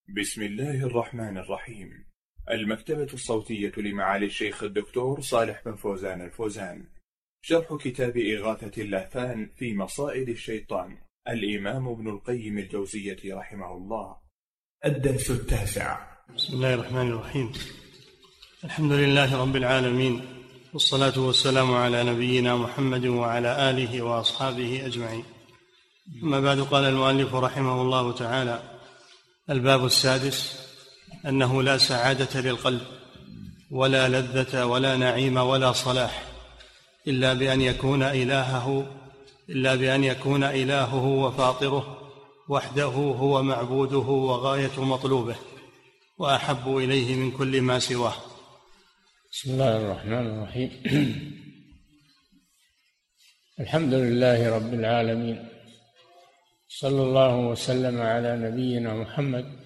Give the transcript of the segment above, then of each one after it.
بسم الله الرحمن الرحيم. المكتبة الصوتية لمعالي الشيخ الدكتور صالح بن فوزان الفوزان. شرح كتاب إغاثة اللهفان في مصائد الشيطان، الإمام ابن القيم الجوزية رحمه الله. الدرس 9. بسم الله الرحمن الرحيم. الحمد لله رب العالمين، والصلاة والسلام على نبينا محمد وعلى آله وأصحابه أجمعين. أما بعد، قال المؤلف رحمه الله تعالى: الباب السادس: أنه لا سعادة للقلب ولا لذة ولا نعيم ولا صلاح إلا بأن يكون إلهه وفاطره وحده هو معبوده وغاية مطلوبه وأحب إليه من كل ما سواه. بسم الله الرحمن الرحيم. الحمد لله رب العالمين، صلى الله وسلم على نبينا محمد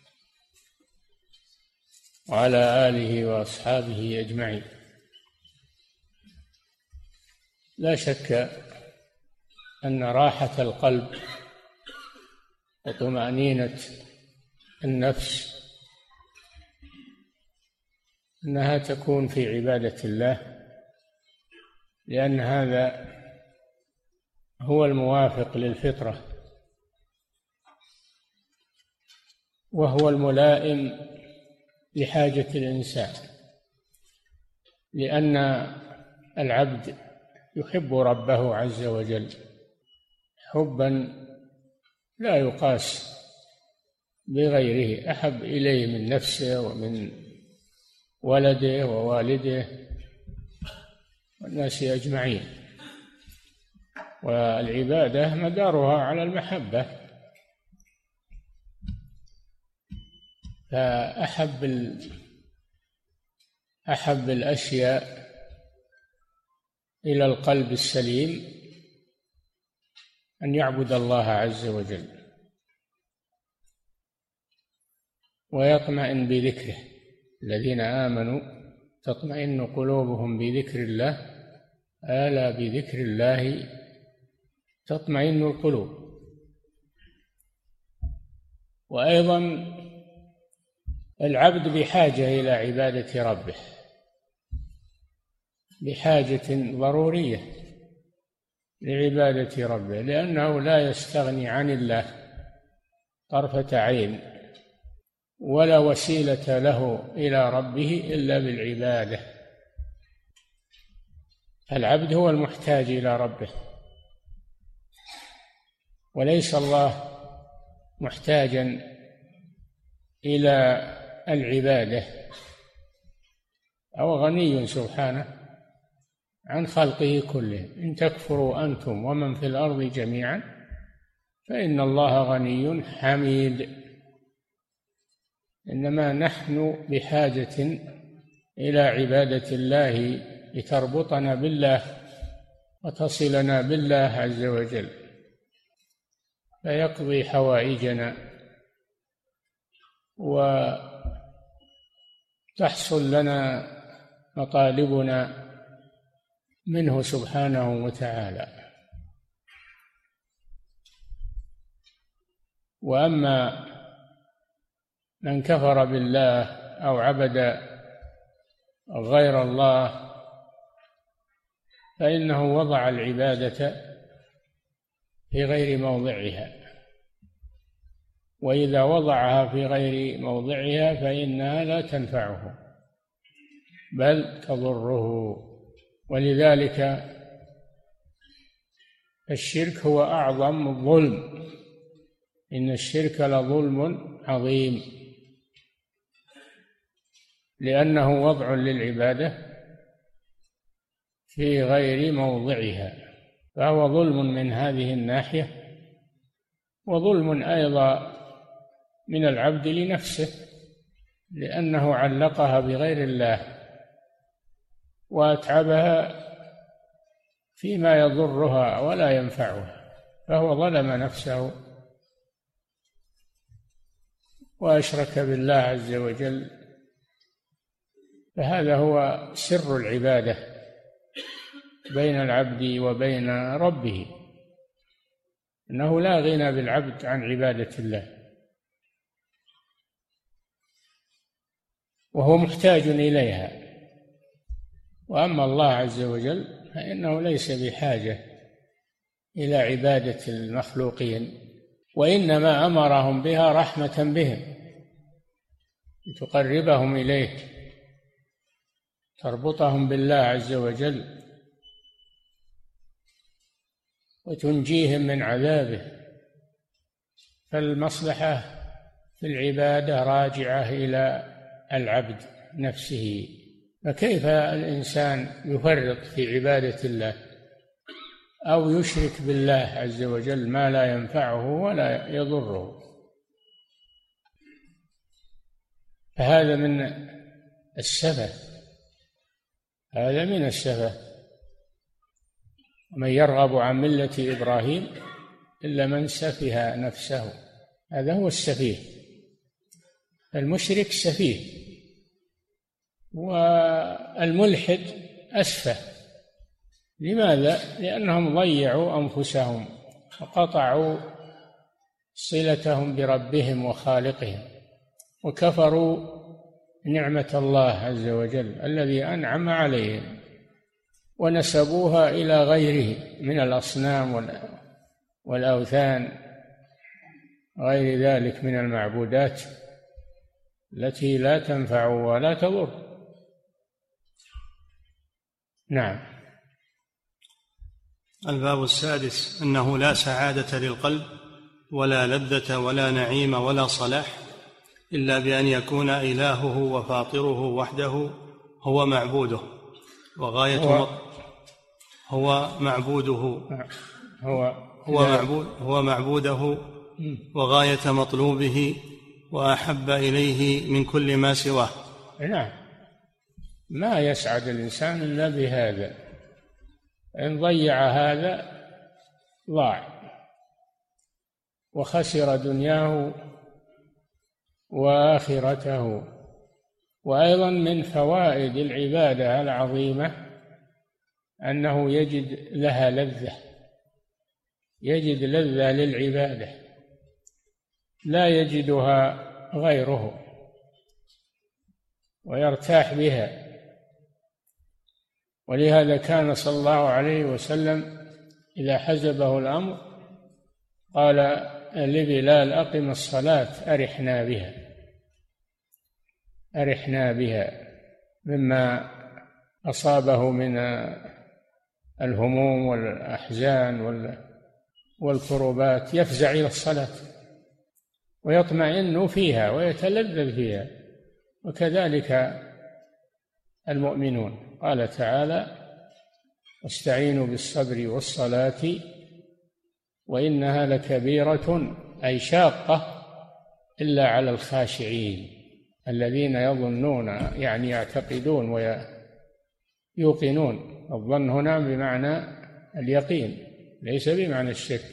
وعلى آله وأصحابه أجمعين. لا شك أن راحة القلب وطمأنينة النفس أنها تكون في عبادة الله، لأن هذا هو الموافق للفطرة وهو الملائم لحاجة الإنسان، لأن العبد يحب ربه عز وجل حبا لا يقاس بغيره، أحب إليه من نفسه ومن ولده ووالده والناس أجمعين. والعبادة مدارها على المحبة، فأحب الأشياء إلى القلب السليم أن يعبد الله عز وجل ويطمئن بذكره. الذين آمنوا تطمئن قلوبهم بذكر الله، ألا بذكر الله تطمئن القلوب. وأيضا العبد بحاجة إلى عبادة ربه، بحاجة ضرورية لعبادة ربه، لأنه لا يستغني عن الله طرفة عين، ولا وسيلة له إلى ربه إلا بالعبادة. العبد هو المحتاج إلى ربه، وليس الله محتاجا إلى العبادة، أو غني سبحانه عن خلقه كله. إن تكفروا أنتم ومن في الأرض جميعا فإن الله غني حميد. إنما نحن بحاجة إلى عبادة الله لتربطنا بالله وتصلنا بالله عز وجل، فيقضي حوائجنا وتحصل لنا مطالبنا منه سبحانه وتعالى. وأما من كفر بالله أو عبد غير الله فإنه وضع العبادة في غير موضعها، وإذا وضعها في غير موضعها فإنها لا تنفعه بل تضره. ولذلك الشرك هو أعظم الظلم، إن الشرك لظلم عظيم، لأنه وضع للعبادة في غير موضعها، فهو ظلم من هذه الناحية، وظلم أيضا من العبد لنفسه، لأنه علقها بغير الله وأتعبها فيما يضرها ولا ينفعها، فهو ظلم نفسه وأشرك بالله عز وجل. فهذا هو سر العبادة بين العبد وبين ربه، أنه لا غنى بالعبد عن عبادة الله، وهو محتاج إليها. وأما الله عز وجل فإنه ليس بحاجة إلى عبادة المخلوقين، وإنما أمرهم بها رحمة بهم لتقربهم إليه، تربطهم بالله عز وجل وتنجيهم من عذابه. فالمصلحة في العبادة راجعة إلى العبد نفسه، فكيف الإنسان يفرط في عبادة الله أو يشرك بالله عز وجل ما لا ينفعه ولا يضره؟ فهذا من السفه، هذا من السفه. ومن يرغب عن ملة إبراهيم إلا من سفه نفسه، هذا هو السفيه. المشرك سفيه، والملحد أسفه. لماذا؟ لأنهم ضيعوا أنفسهم وقطعوا صلتهم بربهم وخالقهم، وكفروا نعمة الله عز وجل الذي أنعم عليهم، ونسبوها إلى غيره من الأصنام والأوثان غير ذلك من المعبودات التي لا تنفع ولا تضر. نعم. الباب السادس: أنه لا سعادة للقلب ولا لذة ولا نعيم ولا صلاح إلا بأن يكون إلهه وفاطره وحده هو معبوده وغاية هو معبوده وغاية مطلوبه وأحب إليه من كل ما سواه. نعم، ما يسعد الإنسان إلا بهذا. إن ضيع هذا ضاع وخسر دنياه وآخرته. وأيضا من فوائد العبادة العظيمة أنه يجد لها لذة، يجد لذة للعبادة لا يجدها غيره ويرتاح بها. ولهذا كان صلى الله عليه وسلم إذا حزبه الأمر قال لبلال: أقم الصلاة أرحنا بها، أرحنا بها مما أصابه من الهموم والأحزان والكربات، يفزع إلى الصلاة ويطمئن فيها ويتلذذ فيها. وكذلك المؤمنون، قال تعالى: واستعينوا بالصبر والصلاة وإنها لكبيرة، أي شاقة، إلا على الخاشعين الذين يظنون، يعني يعتقدون ويوقنون. الظن هنا بمعنى اليقين ليس بمعنى الشك.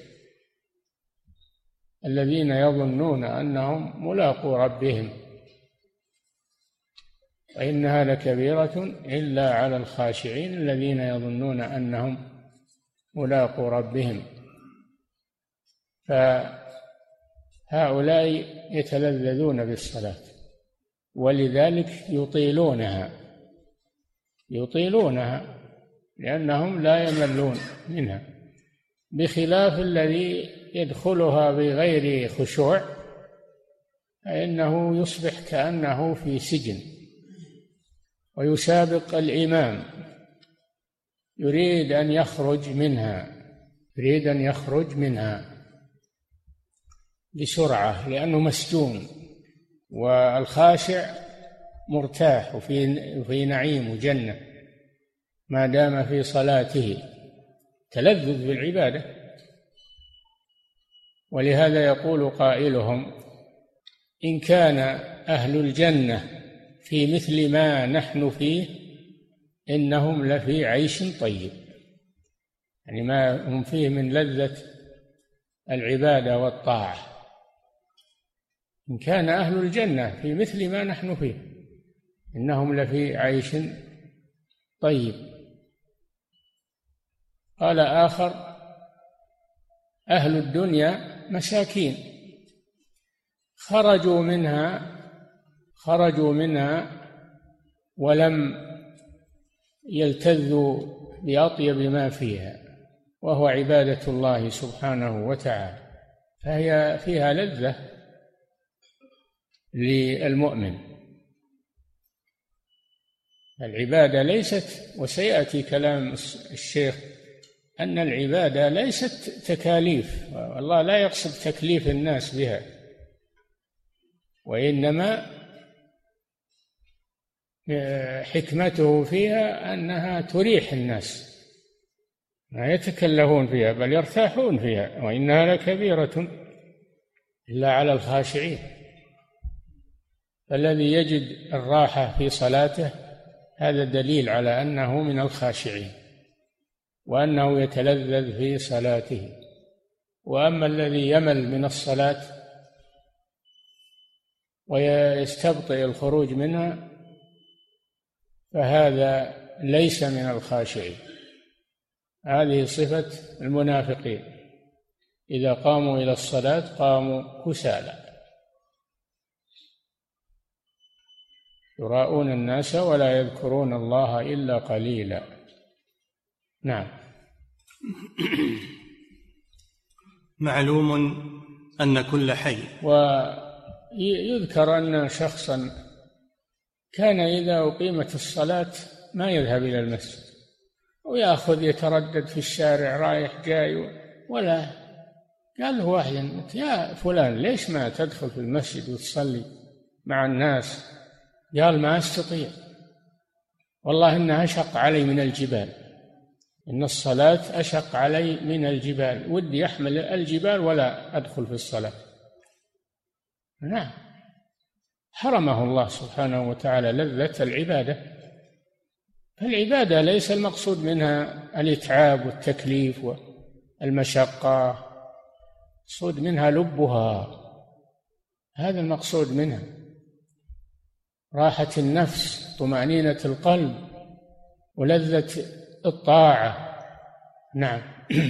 الذين يظنون أنهم ملاقو ربهم، وإنها لكبيرة إلا على الخاشعين الذين يظنون أنهم ملاقو ربهم. فهؤلاء يتلذذون بالصلاة، ولذلك يطيلونها لأنهم لا يملون منها، بخلاف الذي يدخلها بغير خشوع فإنه يصبح كأنه في سجن ويسابق الإمام، يريد أن يخرج منها بسرعة لأنه مسجون. والخاشع مرتاح وفي نعيم وجنة ما دام في صلاته، تلذذ بالعبادة. ولهذا يقول قائلهم: إن كان أهل الجنة في مثل ما نحن فيه إنهم لفي عيش طيب، يعني ما هم فيه من لذة العبادة والطاعة. إن كان أهل الجنة في مثل ما نحن فيه إنهم لفي عيش طيب. قال آخر: أهل الدنيا مساكين خرجوا منها ولم يلتذوا بأطيب ما فيها، وهو عبادة الله سبحانه وتعالى، فهي فيها لذة للمؤمن. العبادة ليست، وسيأتي كلام الشيخ أن العبادة ليست تكاليف، والله لا يقصد تكليف الناس بها، وإنما حكمته فيها أنها تريح الناس، ما يتكلفون فيها بل يرتاحون فيها، وإنها لكبيرة إلا على الخاشعين. فالذي يجد الراحة في صلاته هذا دليل على أنه من الخاشعين وأنه يتلذذ في صلاته. وأما الذي يمل من الصلاة ويستبطئ الخروج منها فهذا ليس من الخاشعين. هذه صفة المنافقين، إذا قاموا إلى الصلاة قاموا كسالى يراءون الناس ولا يذكرون الله إلا قليلا. نعم. معلوم أن كل حي. ويذكر أن شخصا كان إذا أقيمت الصلاة ما يذهب إلى المسجد ويأخذ يتردد في الشارع رايح جاي، ولا قال له واحد يا فلان ليش ما تدخل في المسجد وتصلي مع الناس؟ قال ما أستطيع، والله إنها أشق علي من الجبال، إن الصلاة أشق علي من الجبال، ودي أحمل الجبال ولا أدخل في الصلاة. نعم، حرمه الله سبحانه وتعالى لذة العبادة. فالعبادة ليس المقصود منها الإتعاب والتكليف والمشقة، المقصود منها لبها، هذا المقصود منها، راحة النفس، طمأنينة القلب، ولذة الطاعة. نعم.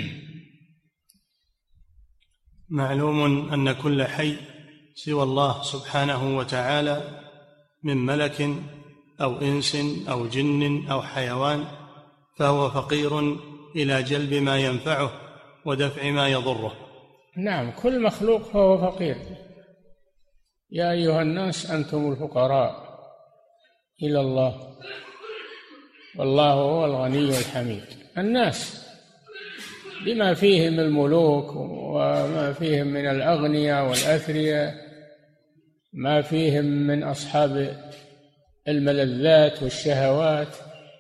معلوم أن كل حي سوى الله سبحانه وتعالى من ملك أو إنس أو جن أو حيوان فهو فقير إلى جلب ما ينفعه ودفع ما يضره. نعم، كل مخلوق فهو فقير. يا أيها الناس أنتم الفقراء إلى الله والله هو الغني الحميد. الناس بما فيهم الملوك وما فيهم من الأغنياء والأثرياء، ما فيهم من أصحاب الملذات والشهوات،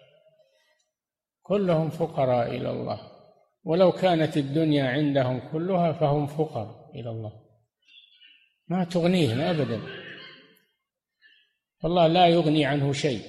كلهم فقراء إلى الله، ولو كانت الدنيا عندهم كلها فهم فقراء إلى الله، ما تغنيهم أبدا، والله لا يغني عنه شيء،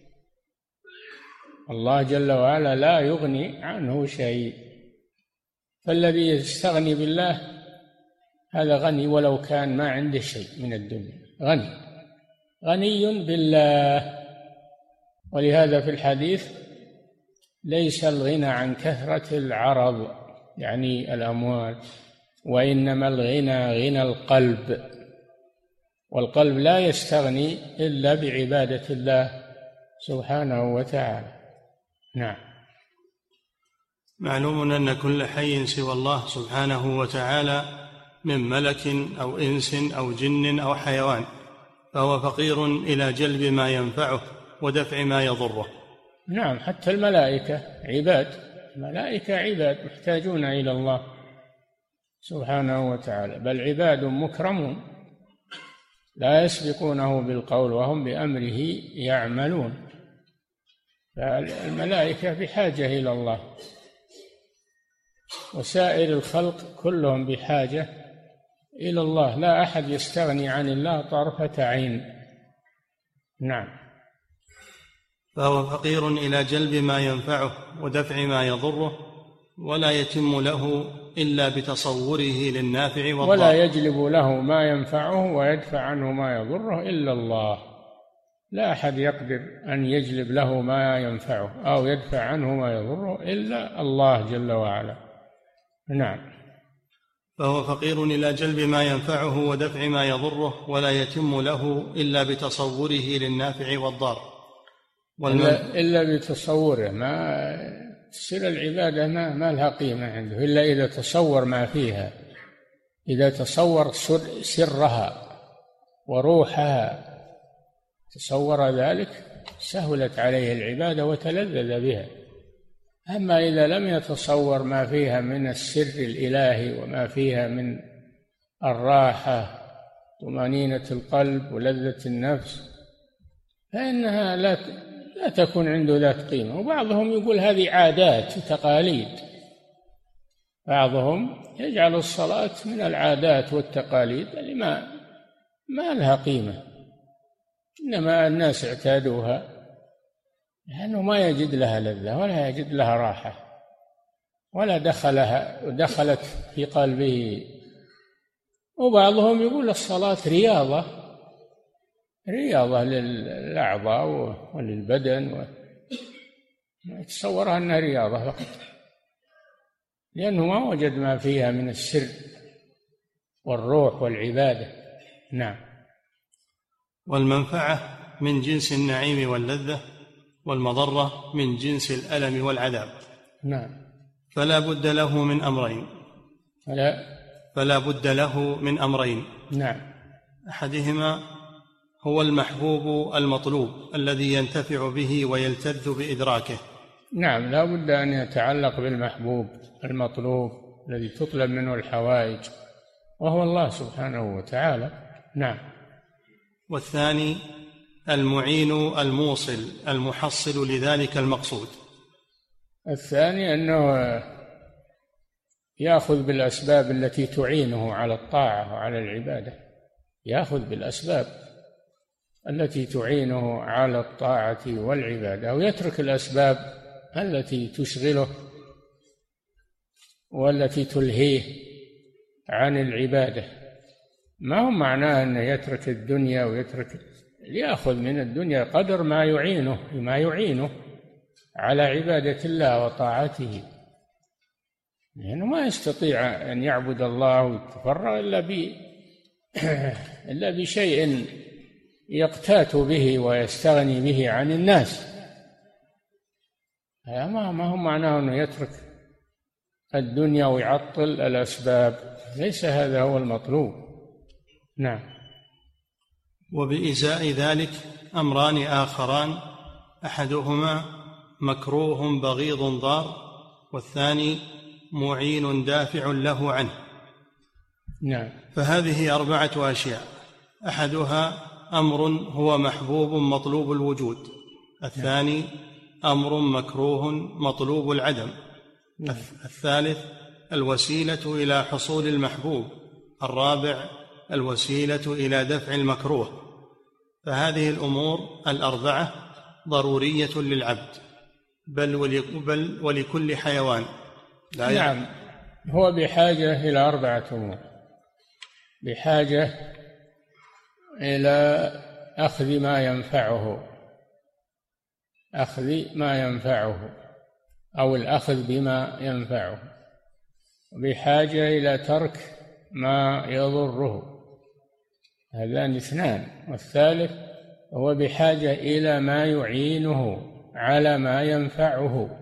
الله جل وعلا لا يغني عنه شيء. فالذي يستغني بالله هذا غني ولو كان ما عنده شيء من الدنيا، غني بالله. ولهذا في الحديث ليس الغنى عن كثرة العرض يعني الأموال، وإنما الغنى غنى القلب، والقلب لا يستغني إلا بعبادة الله سبحانه وتعالى. نعم. معلوم أن كل حي سوى الله سبحانه وتعالى من ملك أو إنس أو جن أو حيوان فهو فقير إلى جلب ما ينفعه ودفع ما يضره. نعم، حتى الملائكة عباد، الملائكة عباد محتاجون إلى الله سبحانه وتعالى، بل عباد مكرمون لا يسبقونه بالقول وهم بأمره يعملون. فالملائكة بحاجة إلى الله، وسائر الخلق كلهم بحاجة إلى الله، لا أحد يستغني عن الله طرفة عين. نعم. فهو فقير إلى جلب ما ينفعه ودفع ما يضره، ولا يتم له إلا بتصوره للنافع والضار، ولا يجلب له ما ينفعه ويدفع عنه ما يضره إلا الله، لا أحد يقدر أن يجلب له ما ينفعه أو يدفع عنه ما يضره إلا الله جل وعلا. نعم. فهو فقير إلى جلب ما ينفعه ودفع ما يضره، ولا يتم له إلا بتصوره للنافع والضار، إلا بتصوره، ما تصير العبادة ما لها قيمة عنده إلا إذا تصور ما فيها، إذا تصور سرها وروحها، تصور ذلك سهلت عليه العبادة وتلذذ بها. أما إذا لم يتصور ما فيها من السر الإلهي وما فيها من الراحة طمأنينة القلب ولذة النفس، فإنها لا تكون عنده ذات قيمة. وبعضهم يقول هذه عادات وتقاليد، بعضهم يجعل الصلاة من العادات والتقاليد اللي ما لها قيمة، إنما الناس اعتادوها لأنه ما يجد لها لذة ولا يجد لها راحة ولا دخلت في قلبه. وبعضهم يقول الصلاة رياضة للأعضاء وللبدن، يتصورها أنها رياضة فقط، لأنه ما وجد ما فيها من السر والروح والعبادة. نعم. والمنفعة من جنس النعيم واللذة، والمضرة من جنس الألم والعذاب. نعم. فلا بد له من أمرين. نعم. أحدهما هو المحبوب المطلوب الذي ينتفع به ويلتذ بإدراكه. نعم، لا بد أن يتعلق بالمحبوب المطلوب الذي تطلب منه الحوائج، وهو الله سبحانه وتعالى. نعم. والثاني المعين الموصل المحصل لذلك المقصود. الثاني أنه يأخذ بالأسباب التي تعينه على الطاعة وعلى العبادة، يأخذ بالأسباب التي تعينه على الطاعة والعبادة، ويترك الأسباب التي تشغله والتي تلهيه عن العبادة. ما هو معناه أنه يترك الدنيا يأخذ من الدنيا قدر ما يعينه على عبادة الله وطاعته، لأنه ما يستطيع أن يعبد الله ويتفرغ إلا بشيء يقتات به ويستغني به عن الناس. ما هو معناه أنه يترك الدنيا ويعطل الأسباب، ليس هذا هو المطلوب. نعم. وبإزاء ذلك أمران آخران، أحدهما مكروه بغيض ضار، والثاني معين دافع له عنه. نعم. فهذه 4 أشياء، أحدها أمر هو محبوب مطلوب الوجود، الثاني أمر مكروه مطلوب العدم، الثالث الوسيلة إلى حصول المحبوب، الرابع الوسيلة إلى دفع المكروه. فهذه الأمور 4 ضرورية للعبد بل ولكل حيوان. نعم، هو بحاجة إلى 4 أمور، بحاجة إلى أخذ ما ينفعه أو الأخذ بما ينفعه، بحاجة إلى ترك ما يضره، هذان 2. والثالث هو بحاجة إلى ما يعينه على ما ينفعه،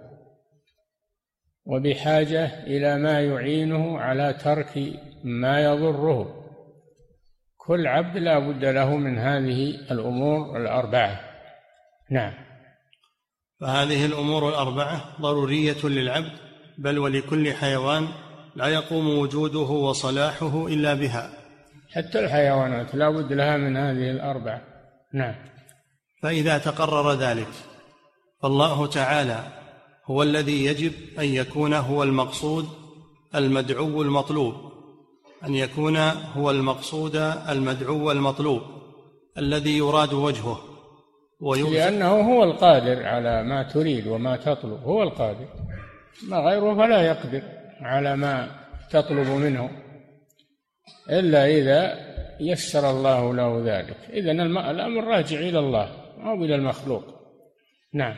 وبحاجة إلى ما يعينه على ترك ما يضره. كل عبد لا بد له من هذه الأمور 4. نعم. فهذه الأمور 4 ضرورية للعبد بل ولكل حيوان، لا يقوم وجوده وصلاحه إلا بها. حتى الحيوانات لا بد لها من هذه 4. نعم. فإذا تقرر ذلك فالله تعالى هو الذي يجب أن يكون هو المقصود المدعو المطلوب، أن يكون هو المقصود المدعو المطلوب الذي يراد وجهه، لأنه هو القادر على ما تريد وما تطلب، هو القادر، ما غيره فلا يقدر على ما تطلب منه إلا إذا يسر الله له ذلك. إذن الأمر راجع إلى الله أو إلى المخلوق. نعم.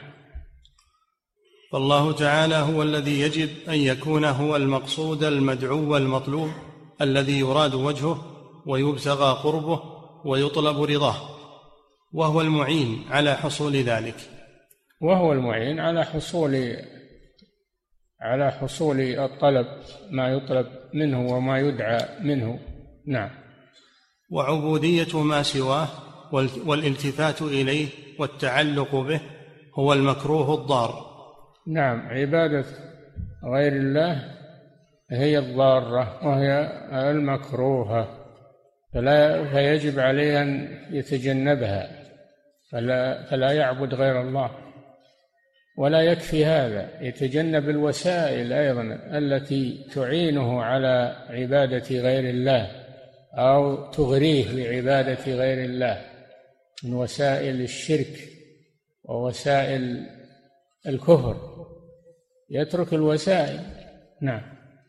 فالله تعالى هو الذي يجب أن يكون هو المقصود المدعو المطلوب الذي يراد وجهه ويبتغى قربه ويطلب رضاه، وهو المعين على حصول ذلك. وهو المعين على حصول الطلب، ما يطلب منه وما يدعى منه. نعم. وعبودية ما سواه والالتفات إليه والتعلق به هو المكروه الضار. نعم، عبادة غير الله هي الضارة وهي المكروهة، فيجب عليه أن يتجنبها، فلا يعبد غير الله. ولا يكفي هذا، يتجنب الوسائل أيضا التي تعينه على عبادة غير الله أو تغريه بعبادة غير الله من وسائل الشرك ووسائل الكفر، يترك الوسائل. نعم.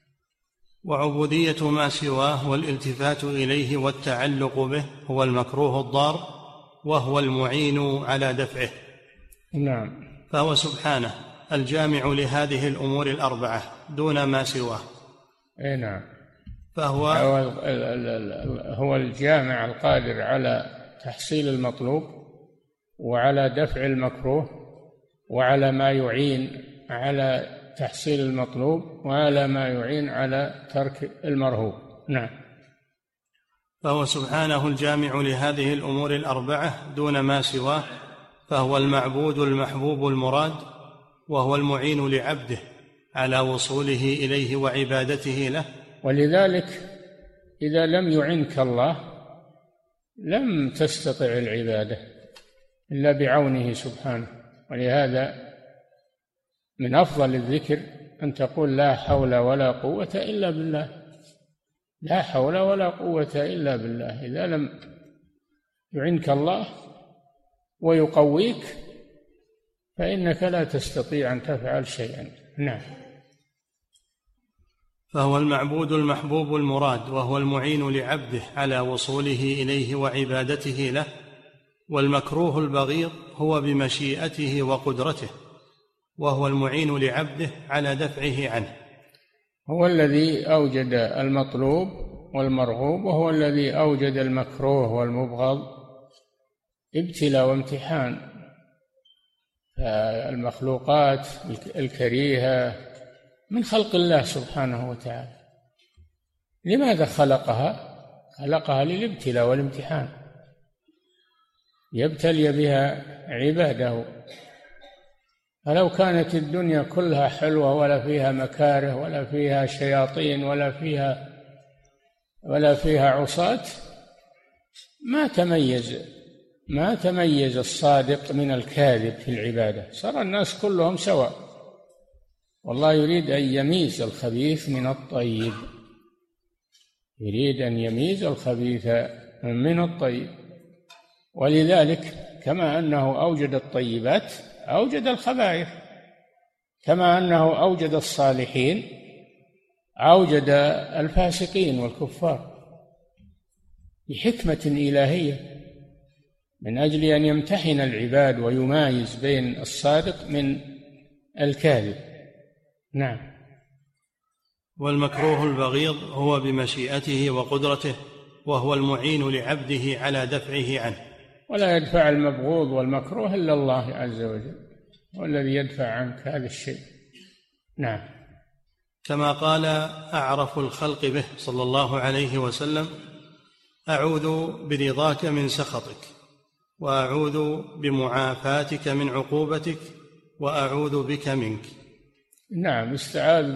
وعبودية ما سواه والالتفات إليه والتعلق به هو المكروه الضار وهو المعين على دفعه. نعم. فهو سبحانه الجامع لهذه الأمور الأربعة دون ما سواه. نعم. فهو هو الجامع القادر على تحصيل المطلوب وعلى دفع المكروه وعلى ما يعين على تحصيل المطلوب وعلى ما يعين على ترك المرهوب. نعم. فهو سبحانه الجامع لهذه الأمور الأربعة دون ما سواه، فهو المعبود المحبوب المراد، وهو المعين لعبده على وصوله إليه وعبادته له. ولذلك إذا لم يعنك الله لم تستطع العبادة إلا بعونه سبحانه. ولهذا من أفضل الذكر أن تقول لا حول ولا قوة إلا بالله، لا حول ولا قوة إلا بالله. إذا لم يعنك الله ويقويك فإنك لا تستطيع أن تفعل شيئا. نعم. فهو المعبود المحبوب المراد، وهو المعين لعبده على وصوله إليه وعبادته له. والمكروه البغيض هو بمشيئته وقدرته، وهو المعين لعبده على دفعه عنه. هو الذي أوجد المطلوب والمرغوب، وهو الذي أوجد المكروه والمبغض ابتلاء وامتحان. المخلوقات الكريهة من خلق الله سبحانه وتعالى. لماذا خلقها؟ خلقها للابتلاء والامتحان، يبتلي بها عباده. فلو كانت الدنيا كلها حلوة ولا فيها مكاره ولا فيها شياطين ولا فيها عصاة ما تميز الصادق من الكاذب في العبادة، صار الناس كلهم سواء. والله يريد أن يميز الخبيث من الطيب، يريد أن يميز الخبيث من الطيب. ولذلك كما أنه أوجد الطيبات أوجد الخبائث، كما أنه أوجد الصالحين أوجد الفاسقين والكفار، بحكمة إلهية من أجل أن يمتحن العباد ويمايز بين الصادق من الكاذب. نعم. والمكروه البغيض هو بمشيئته وقدرته، وهو المعين لعبده على دفعه عنه. ولا يدفع المبغوض والمكروه إلا الله عز وجل، هو الذي يدفع عنك هذا الشيء. نعم. كما قال أعرف الخلق به صلى الله عليه وسلم: أعوذ برضاك من سخطك، وأعوذ بمعافاتك من عقوبتك، وأعوذ بك منك. نعم، استعاذ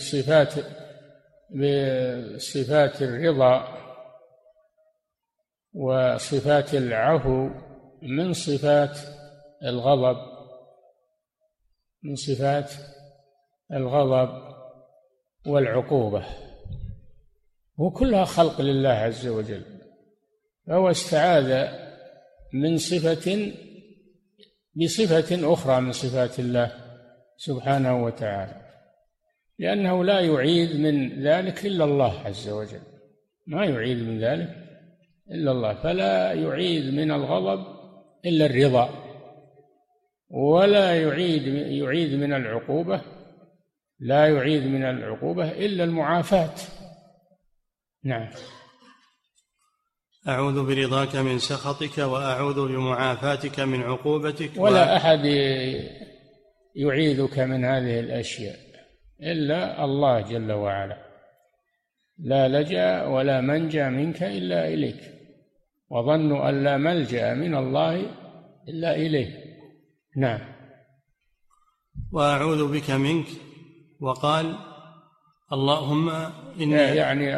بصفات الرضا وصفات العفو من صفات الغضب والعقوبة، وكلها خلق لله عز وجل. فهو استعاذ من بصفة أخرى من صفات الله سبحانه وتعالى، لأنه لا يعيذ من ذلك إلا الله عز وجل، ما يعيذ من ذلك إلا الله. فلا يعيذ من الغضب إلا الرضا، ولا يعيذ من العقوبة، لا يعيذ من العقوبة إلا المعافاة. نعم. أعوذ برضاك من سخطك، وأعوذ بمعافاتك من عقوبتك. ولا أحد يعيذك من هذه الأشياء إلا الله جل وعلا. لا لجأ ولا منجا منك إلا إليك، وظنوا أن لا ملجأ من الله إلا إليه. نعم. وأعوذ بك منك، وقال اللهم إني يعني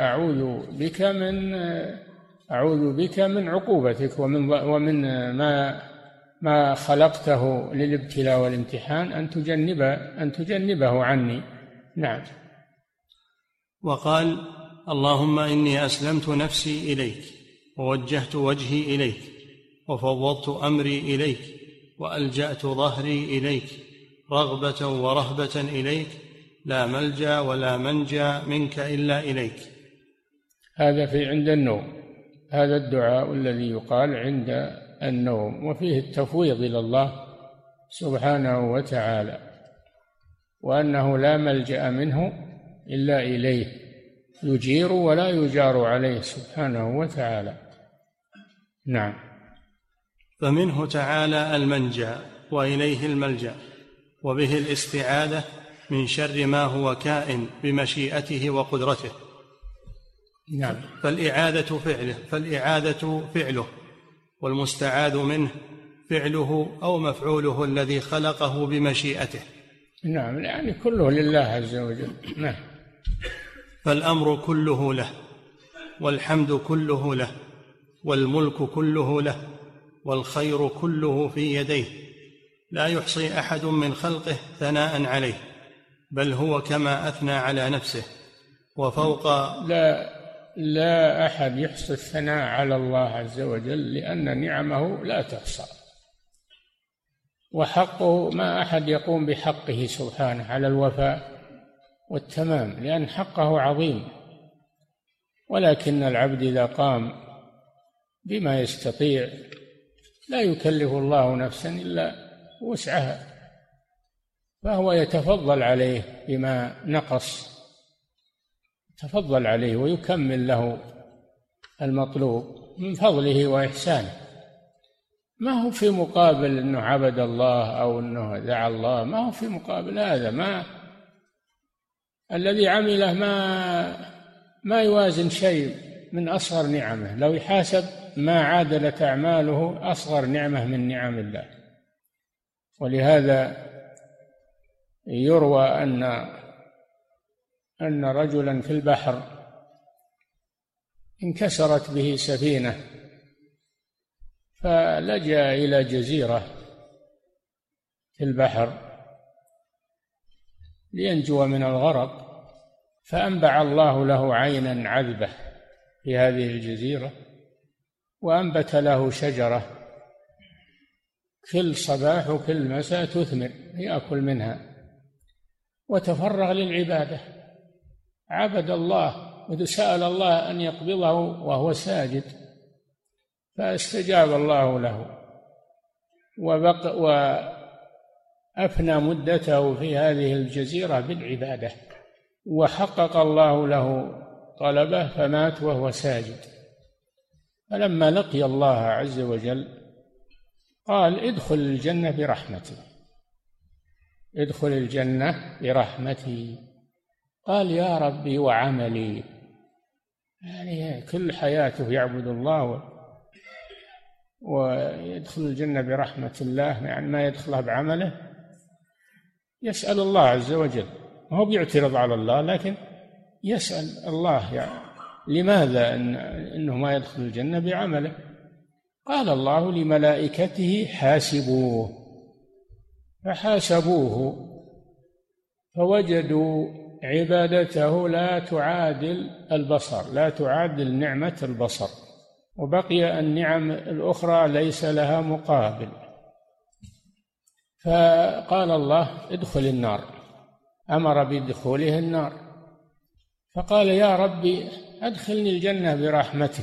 أعوذ بك من عقوبتك ومن ما خلقته للابتلاء والامتحان أن تجنبه عني. نعم. وقال اللهم إني أسلمت نفسي إليك، ووجهت وجهي إليك، وفوضت أمري إليك، وألجأت ظهري إليك، رغبة ورهبة إليك، لا ملجأ ولا منجا منك إلا إليك. هذا في عند النوم، هذا الدعاء الذي يقال عند النوم، وفيه التفويض إلى الله سبحانه وتعالى، وأنه لا ملجأ منه إلا إليه، يجير ولا يجار عليه سبحانه وتعالى. نعم. فمنه تعالى المنجا وإليه الملجأ، وبه الاستعاذة من شر ما هو كائن بمشيئته وقدرته. نعم. فالإعاذة فعله، والمستعاذ منه فعله أو مفعوله الذي خلقه بمشيئته. نعم، يعني كله لله عز وجل. نعم. فالأمر كله له، والحمد كله له، والملك كله له، والخير كله في يديه، لا يحصي أحد من خلقه ثناء عليه، بل هو كما أثنى على نفسه وفوق. لا أحد يحصي الثناء على الله عز وجل، لأن نعمه لا تحصى، وحقه ما أحد يقوم بحقه سبحانه على الوفاء والتمام، لأن حقه عظيم. ولكن العبد إذا قام بما يستطيع لا يكلف الله نفسا إلا وسعها، فهو يتفضل عليه بما نقص، يتفضل عليه ويكمل له المطلوب من فضله وإحسانه. ما هو في مقابل أنه عبد الله أو أنه دعا الله، ما هو في مقابل هذا. ما الذي عمله ما يوازن شيء من أصغر نعمه، لو يحاسب ما عادلت أعماله أصغر نعمة من نعم الله. ولهذا يروى أن رجلا في البحر انكسرت به سفينة، فلجأ إلى جزيرة في البحر لينجو من الغرق، فأنبع الله له عينا عذبة في هذه الجزيرة، وأنبت له شجرة كل صباح وكل مساء تثمر، يأكل منها، وتفرغ للعبادة، عبد الله وسأل الله أن يقبضه وهو ساجد، فاستجاب الله له وأفنى مدته في هذه الجزيرة بالعبادة، وحقق الله له طلبه فمات وهو ساجد. فلما لقي الله عز وجل قال ادخل الجنة برحمتي، ادخل الجنة برحمتي. قال يا ربي وعملي، يعني كل حياته يعبد الله ويدخل الجنة برحمة الله، يعني ما يدخلها بعمله، يسأل الله عز وجل، ما هو بيعترض على الله، لكن يسأل الله يعني لماذا إنه ما يدخل الجنة بعمله. قال الله لملائكته حاسبوه، فحاسبوه فوجدوا عبادته لا تعادل البصر، لا تعادل نعمة البصر، وبقي النعم الأخرى ليس لها مقابل. فقال الله ادخل النار، أمر بدخوله النار، فقال يا ربي أدخلني الجنة برحمتك،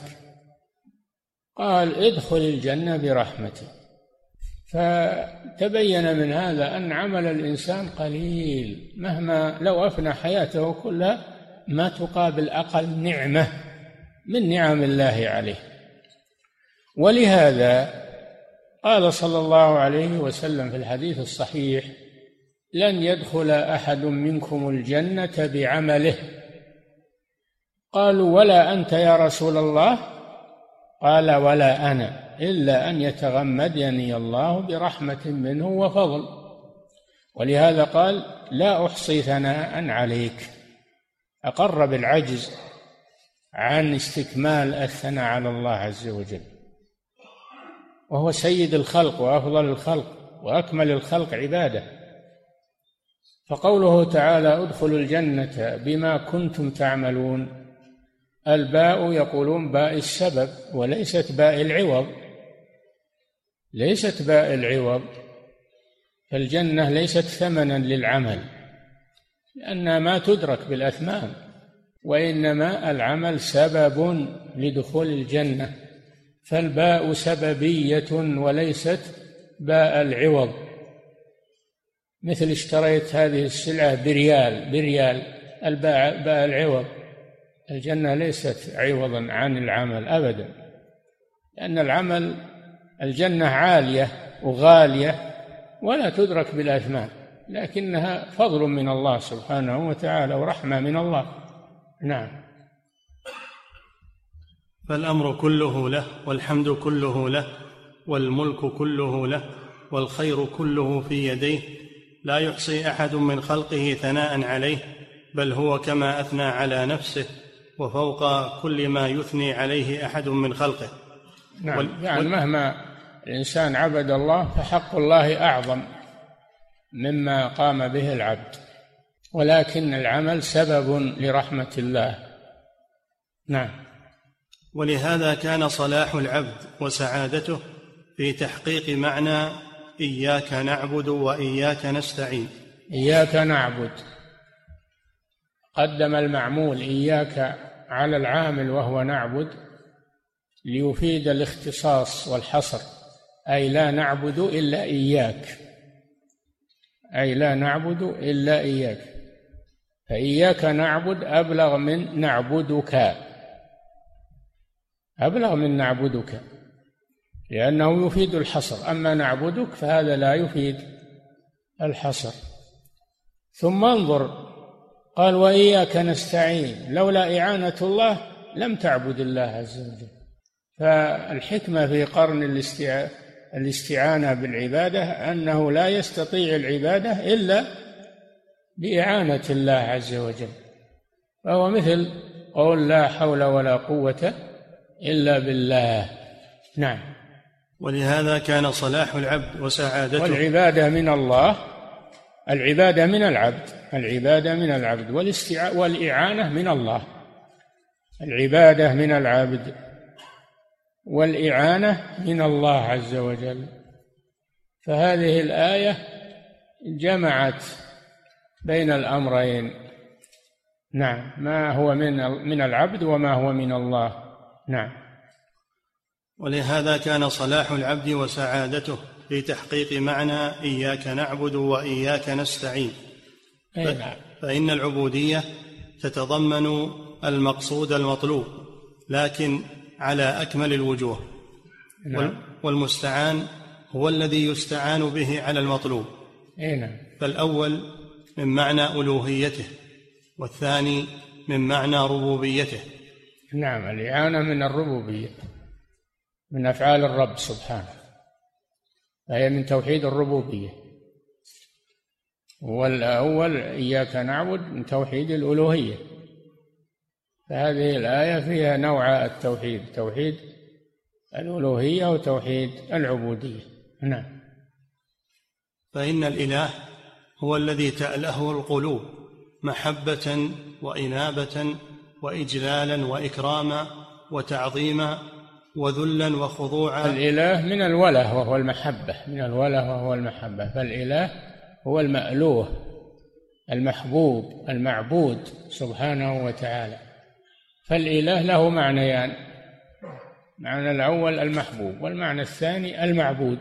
قال ادخل الجنة برحمتك. فتبين من هذا أن عمل الإنسان قليل، مهما لو أفنى حياته كلها ما تقابل أقل نعمة من نعم الله عليه. ولهذا قال صلى الله عليه وسلم في الحديث الصحيح لن يدخل أحد منكم الجنة بعمله. قالوا ولا أنت يا رسول الله؟ قال ولا أنا، إلا أن يتغمدني الله برحمة منه وفضل. ولهذا قال لا أحصي ثناء عليك، أقر بالعجز عن استكمال الثناء على الله عز وجل، وهو سيد الخلق وأفضل الخلق وأكمل الخلق عباده. فقوله تعالى ادخلوا الجنة بما كنتم تعملون، الباء يقولون باء السبب وليست باء العوض، ليست باء العوض، فالجنة ليست ثمنا للعمل لأنها ما تدرك بالأثمان، وإنما العمل سبب لدخول الجنة، فالباء سببية وليست باء العوض. مثل اشتريت هذه السلعة بريال باء العوض. الجنة ليست عوضا عن العمل أبدا، لأن العمل الجنة عالية وغالية ولا تدرك بالأثمان، لكنها فضل من الله سبحانه وتعالى ورحمة من الله. نعم. فالأمر كله له، والحمد كله له، والملك كله له، والخير كله في يديه، لا يحصي أحد من خلقه ثناء عليه، بل هو كما أثنى على نفسه وفوق كل ما يثني عليه أحد من خلقه. نعم. يعني مهما الإنسان عبد الله فحق الله أعظم مما قام به العبد، ولكن العمل سبب لرحمة الله. نعم. ولهذا كان صلاح العبد وسعادته في تحقيق معنى إياك نعبد وإياك نستعين. إياك نعبد، قدم المعمول إياك على العامل وهو نعبد ليفيد الاختصاص والحصر، أي لا نعبد إلا إياك، أي لا نعبد إلا إياك، فإياك نعبد أبلغ من نعبدك، أبلغ من نعبدك، لأنه يفيد الحصر. أما نعبدك فهذا لا يفيد الحصر. ثم انظر، قال وإياك نستعين، لولا إعانة الله لم تعبد الله عز وجل. فالحكمة في قرن الاستعانة بالعبادة أنه لا يستطيع العبادة إلا بإعانة الله عز وجل، فهو مثل قول لا حول ولا قوة إلا بالله. نعم. ولهذا كان صلاح العبد وسعادته، والعبادة من الله، العبادة من العبد، العبادة من العبد، والإعانة من الله، العبادة من العبد والإعانة من الله عز وجل. فهذه الآية جمعت بين الأمرين. نعم، ما هو من العبد وما هو من الله. نعم. ولهذا كان صلاح العبد وسعادته في تحقيق معنى إياك نعبد وإياك نستعين. فإن العبودية تتضمن المقصود المطلوب لكن على أكمل الوجوه. والمستعان هو الذي يستعان به على المطلوب. فالأول من معنى ألوهيته، والثاني من معنى ربوبيته. نعم، الإعانة من الربوبية، من أفعال الرب سبحانه، فهي من توحيد الربوبية. والأول إياك نعبد من توحيد الألوهية. فهذه الآية فيها نوع التوحيد، توحيد الألوهية وتوحيد العبودية. نعم. فإن الإله هو الذي تألهه القلوب محبة وإنابة وإجلالا وإكراما وتعظيما وذلا وخضوعا. الإله من الوله وهو المحبة، من الوله وهو المحبة، فالإله هو المألوه المحبوب المعبود سبحانه وتعالى. فالإله له معنيان، معنى الأول المحبوب، والمعنى الثاني المعبود.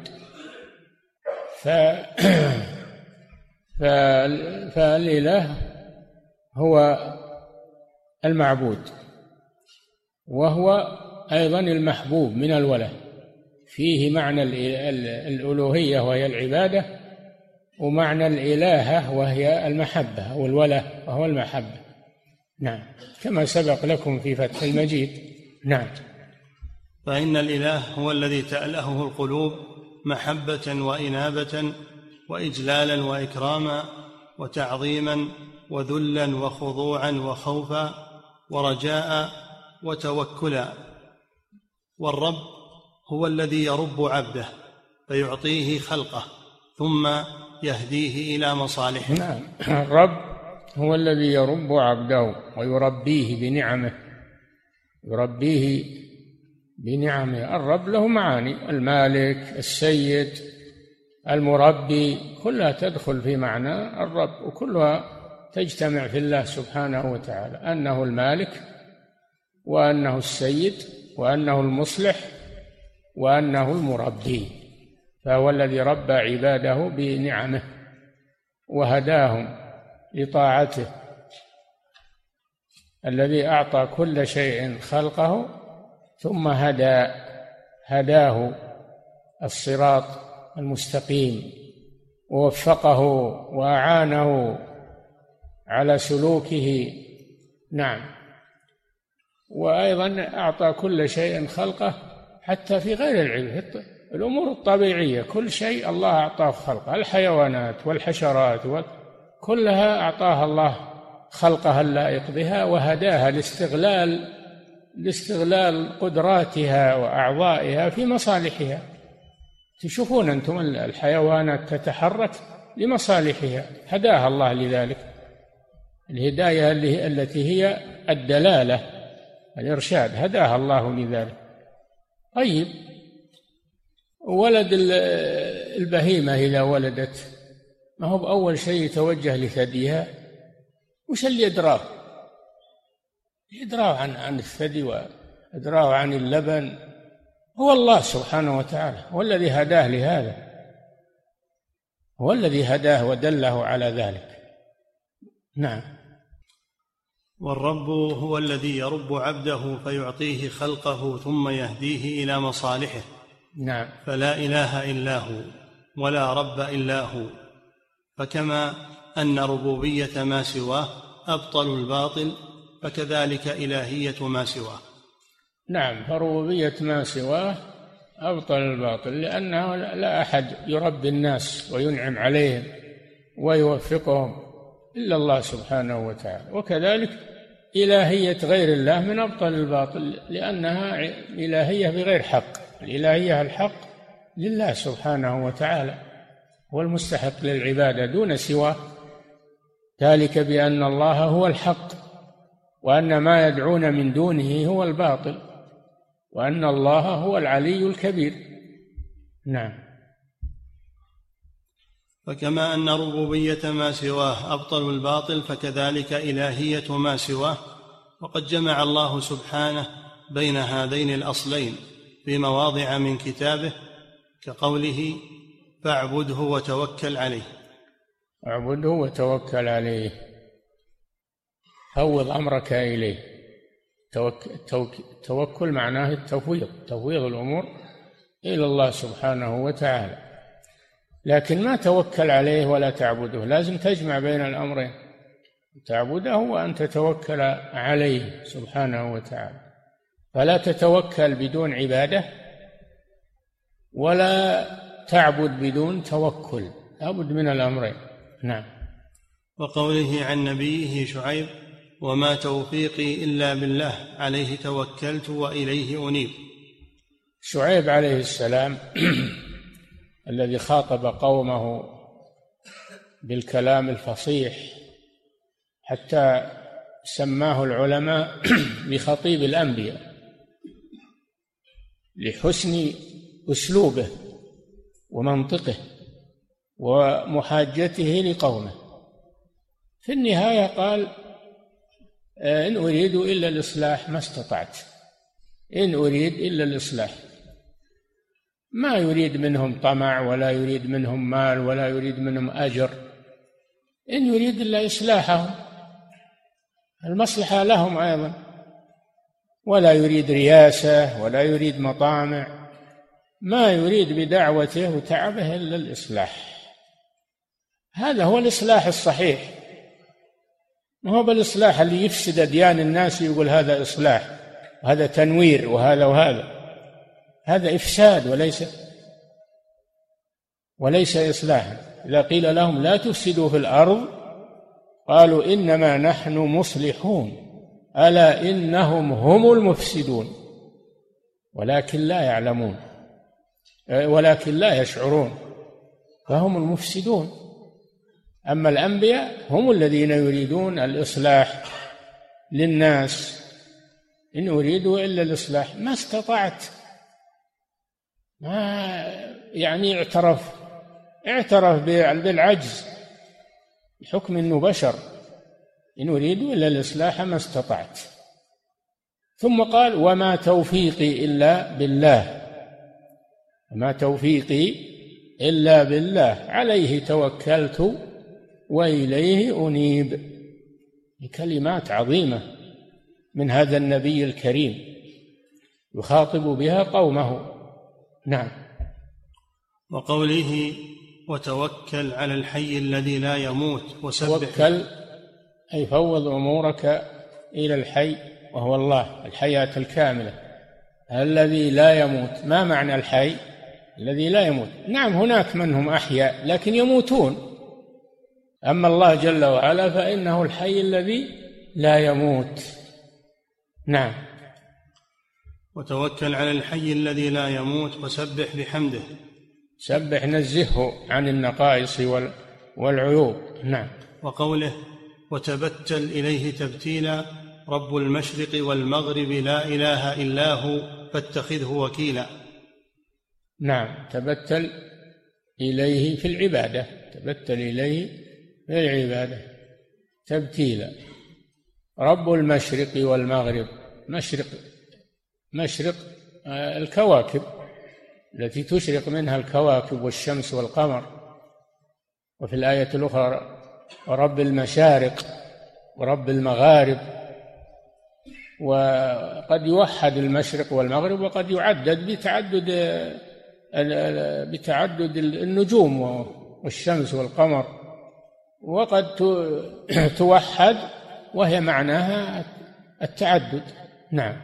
فالإله هو المعبود، وهو أيضا المحبوب من الوله، فيه معنى الألوهية وهي العبادة، ومعنى الإلهة وهي المحبة، أو الوله وهو المحبة. نعم، كما سبق لكم في فتح المجيد. نعم. فإن الإله هو الذي تألهه القلوب محبة وإنابة وإجلالا وإكراما وتعظيما وذلا وخضوعا وخوفا ورجاء وتوكلا. والرب هو الذي يرب عبده فيعطيه خلقه ثم يهديه إلى مصالحه. نعم، الرب هو الذي يرب عبده ويربيه بنعمه، يربيه بنعمه. الرب له معاني: المالك، السيد، المربي، كلها تدخل في معنى الرب، وكلها تجتمع في الله سبحانه وتعالى، أنه المالك، وأنه السيد، وأنه المصلح، وأنه المربي. فهو الذي ربى عباده بنعمه وهداهم لطاعته، الذي أعطى كل شيء خلقه ثم هداه الصراط المستقيم، ووفقه وأعانه على سلوكه. نعم. وأيضا أعطى كل شيء خلقه حتى في غير العلم، الأمور الطبيعية، كل شيء الله أعطاه خلقه، الحيوانات والحشرات كلها أعطاها الله خلقها اللائق بها، وهداها لاستغلال قدراتها وأعضائها في مصالحها. تشوفون أنتم الحيوانات تتحرك لمصالحها، هداها الله لذلك، الهداية التي هي الدلالة، الإرشاد، هداها الله لذلك. طيب، ولد البهيمة إذا ولدت ما هو بأول شيء يتوجه لثديها؟ وش اللي يدراه عن الثدي ويدراه عن اللبن؟ هو الله سبحانه وتعالى، هو الذي هداه لهذا، هو الذي هداه ودله على ذلك. نعم. والرب هو الذي يرب عبده فيعطيه خلقه ثم يهديه إلى مصالحه. نعم. فلا إله إلا هو ولا رب إلا هو. فكما أن ربوبية ما سواه أبطل الباطل، فكذلك إلهية ما سواه. نعم، فربوبية ما سواه أبطل الباطل، لأنه لا أحد يربي الناس وينعم عليهم ويوفقهم إلا الله سبحانه وتعالى. وكذلك إلهية غير الله من أبطل الباطل، لأنها إلهية بغير حق. الإلهية الحق لله سبحانه وتعالى، هو المستحق للعبادة دون سواه، ذلك بأن الله هو الحق، وأن ما يدعون من دونه هو الباطل، وأن الله هو العلي الكبير. نعم. فكما أن ربوبية ما سواه أبطل الباطل، فكذلك إلهية ما سواه. وقد جمع الله سبحانه بين هذين الأصلين في مواضع من كتابه، كقوله: فاعبده وتوكل عليه. اعبده وتوكل عليه، فوض أمرك إليه. توكل معناه التفويض، تفويض الأمور إلى الله سبحانه وتعالى. لكن ما توكل عليه ولا تعبده، لازم تجمع بين الأمرين، تعبده وأن تتوكل عليه سبحانه وتعالى. فلا تتوكل بدون عبادة، ولا تعبد بدون توكل، لابد من الأمرين. نعم. وقوله عن نبيه شعيب: وما توفيقي إلا بالله عليه توكلت وإليه أنيب. شعيب عليه السلام الذي خاطب قومه بالكلام الفصيح، حتى سماه العلماء بخطيب الأنبياء لحسن أسلوبه ومنطقه ومحاجته لقومه. في النهاية قال: إن أريد إلا الإصلاح ما استطعت، إن أريد إلا الإصلاح. ما يريد منهم طمع، ولا يريد منهم مال، ولا يريد منهم أجر، إن يريد إلا إصلاحهم، المصلحة لهم أيضا، ولا يريد رياسة، ولا يريد مطامع، ما يريد بدعوته وتعبه إلا الإصلاح. هذا هو الإصلاح الصحيح، ما هو بالإصلاح اللي يفسد أديان الناس يقول هذا إصلاح وهذا تنوير وهذا وهذا، هذا إفساد وليس إصلاحا. إذا قيل لهم لا تفسدوا في الأرض قالوا إنما نحن مصلحون ألا إنهم هم المفسدون ولكن لا يعلمون، ولكن لا يشعرون، فهم المفسدون. أما الأنبياء هم الذين يريدون الإصلاح للناس، إن أريدوا إلا الإصلاح ما استطعت. ما يعني اعترف بالعجز بحكم أنه بشر، إن أريدوا إلا الإصلاح ما استطعت. ثم قال وما توفيقي إلا بالله، وما توفيقي إلا بالله عليه توكلت وإليه أنيب. كلمات عظيمة من هذا النبي الكريم يخاطب بها قومه. نعم. وقوله وتوكل على الحي الذي لا يموت وسبح. توكل أي فوض أمورك إلى الحي وهو الله، الحياة الكاملة الذي لا يموت. ما معنى الحي الذي لا يموت؟ نعم هناك من هم أحياء لكن يموتون، أما الله جل وعلا فإنه الحي الذي لا يموت. نعم. وتوكل على الحي الذي لا يموت وسبح بحمده. سبح نزهه عن النقائص والعيوب. نعم. وقوله وتبتل إليه تبتيلا رب المشرق والمغرب لا إله إلا هو فاتخذه وكيلا. نعم. تبتل إليه في العبادة، تبتل إليه في العبادة تبتيلا. رب المشرق والمغرب، مشرق الكواكب التي تشرق منها الكواكب والشمس والقمر. وفي الآية الأخرى رب المشارق ورب المغارب. وقد يوحد المشرق والمغرب وقد يعدد بتعدد النجوم والشمس والقمر، وقد توحد وهي معناها التعدد. نعم.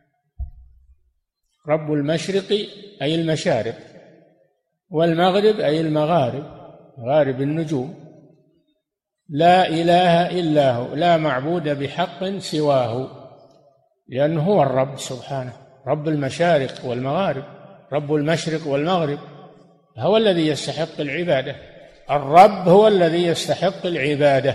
رب المشرق أي المشارق، والمغرب أي المغارب، مغارب النجوم. لا إله إلا هو، لا معبود بحق سواه، لأنه هو الرب سبحانه، رب المشارق والمغارب، رب المشرق والمغرب هو الذي يستحق العبادة. الرب هو الذي يستحق العبادة.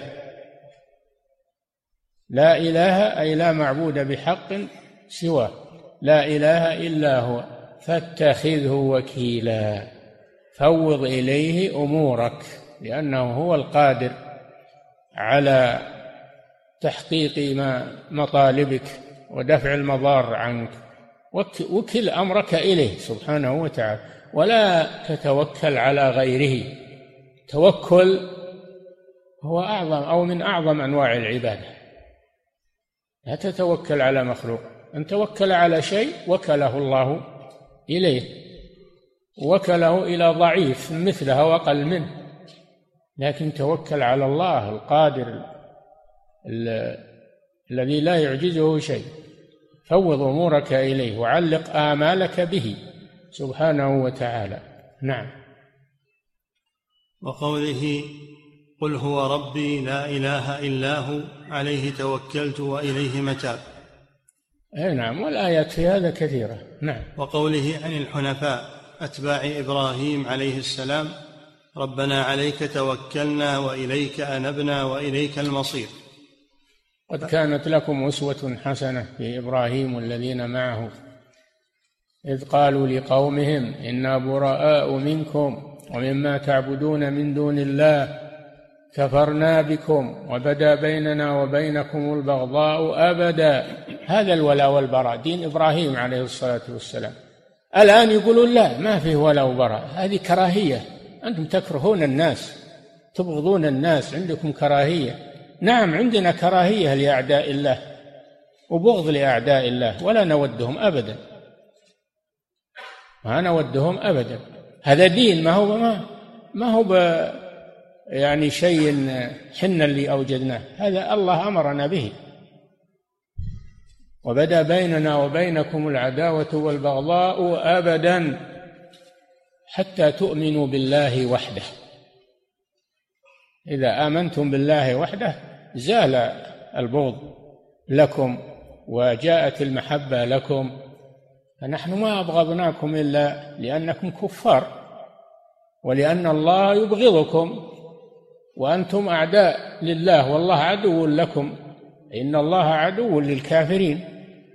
لا إله أي لا معبود بحق سواه، لا إله إلا هو فاتخذه وكيلا. فوض إليه أمورك لأنه هو القادر على تحقيق مطالبك ودفع المضار عنك. وكل أمرك إليه سبحانه وتعالى، ولا تتوكل على غيره. توكل هو أعظم أو من أعظم أنواع العبادة. لا تتوكل على مخلوق، أن توكل على شيء وكله الله إليه، وكله إلى ضعيف مثله وأقل منه، لكن توكل على الله القادر الذي لا يعجزه شيء. فوض أمورك إليه وعلق آمالك به سبحانه وتعالى. نعم. وقوله قل هو ربي لا إله إلا هو عليه توكلت وإليه متاب. نعم. والآيات في هذا كثيرة. نعم. وقوله عن الحنفاء أتباع إبراهيم عليه السلام ربنا عليك توكلنا وإليك أنبنا وإليك المصير. قد كانت لكم أسوة حسنة في إبراهيم والذين معه إذ قالوا لقومهم إنا براء منكم ومما تعبدون من دون الله كفرنا بكم وبدا بيننا وبينكم البغضاء أبدا. هذا الولاء والبراء دين إبراهيم عليه الصلاة والسلام. الآن يقولون لا، ما فيه ولاء وبراء، هذه كراهية، أنتم تكرهون الناس، تبغضون الناس، عندكم كراهية. نعم عندنا كراهية لأعداء الله وبغض لأعداء الله، ولا نودهم أبدا، ما نودهم أبدا. هذا دين، ما هو يعني شيء حنا اللي أوجدناه، هذا الله أمرنا به. وبدأ بيننا وبينكم العداوة والبغضاء أبدا حتى تؤمنوا بالله وحده. إذا آمنتم بالله وحده زال البغض لكم وجاءت المحبة لكم. فنحن ما أبغضناكم إلا لأنكم كفار، ولأن الله يبغضكم وأنتم أعداء لله والله عدو لكم، إن الله عدو للكافرين.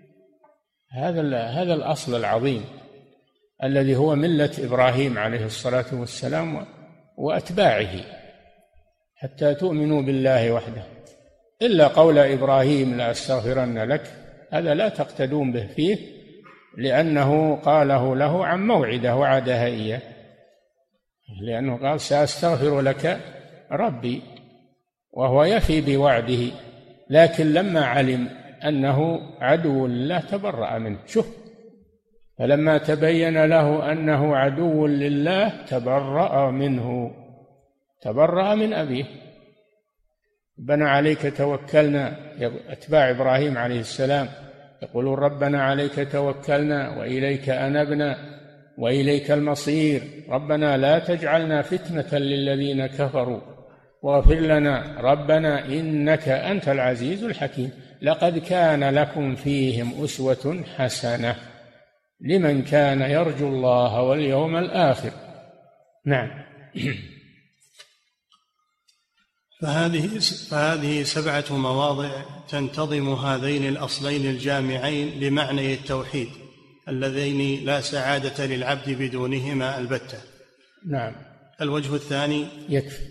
هذا الأصل العظيم الذي هو ملة إبراهيم عليه الصلاة والسلام وأتباعه، حتى تؤمنوا بالله وحده. إلا قول إبراهيم لأستغفرن لك، هذا لا تقتدون به فيه، لأنه قاله له عن موعده وعدها إياه، لأنه قال سأستغفر لك ربي، وهو يفي بوعده. لكن لما علم أنه عدو لله تبرأ منه. شوف، فلما تبين له أنه عدو لله تبرأ منه، تبرأ من أبيه. ربنا عليك توكلنا، أتباع إبراهيم عليه السلام يقولون ربنا عليك توكلنا وإليك أنبنا وإليك المصير، ربنا لا تجعلنا فتنة للذين كفروا واغفر لنا ربنا إنك أنت العزيز الحكيم. لقد كان لكم فيهم أسوة حسنة لمن كان يرجو الله واليوم الآخر. نعم. فهذه 7 مواضع تنتظم هذين الأصلين الجامعين لمعنى التوحيد اللذين لا سعادة للعبد بدونهما البتة. نعم. الوجه الثاني يكفي.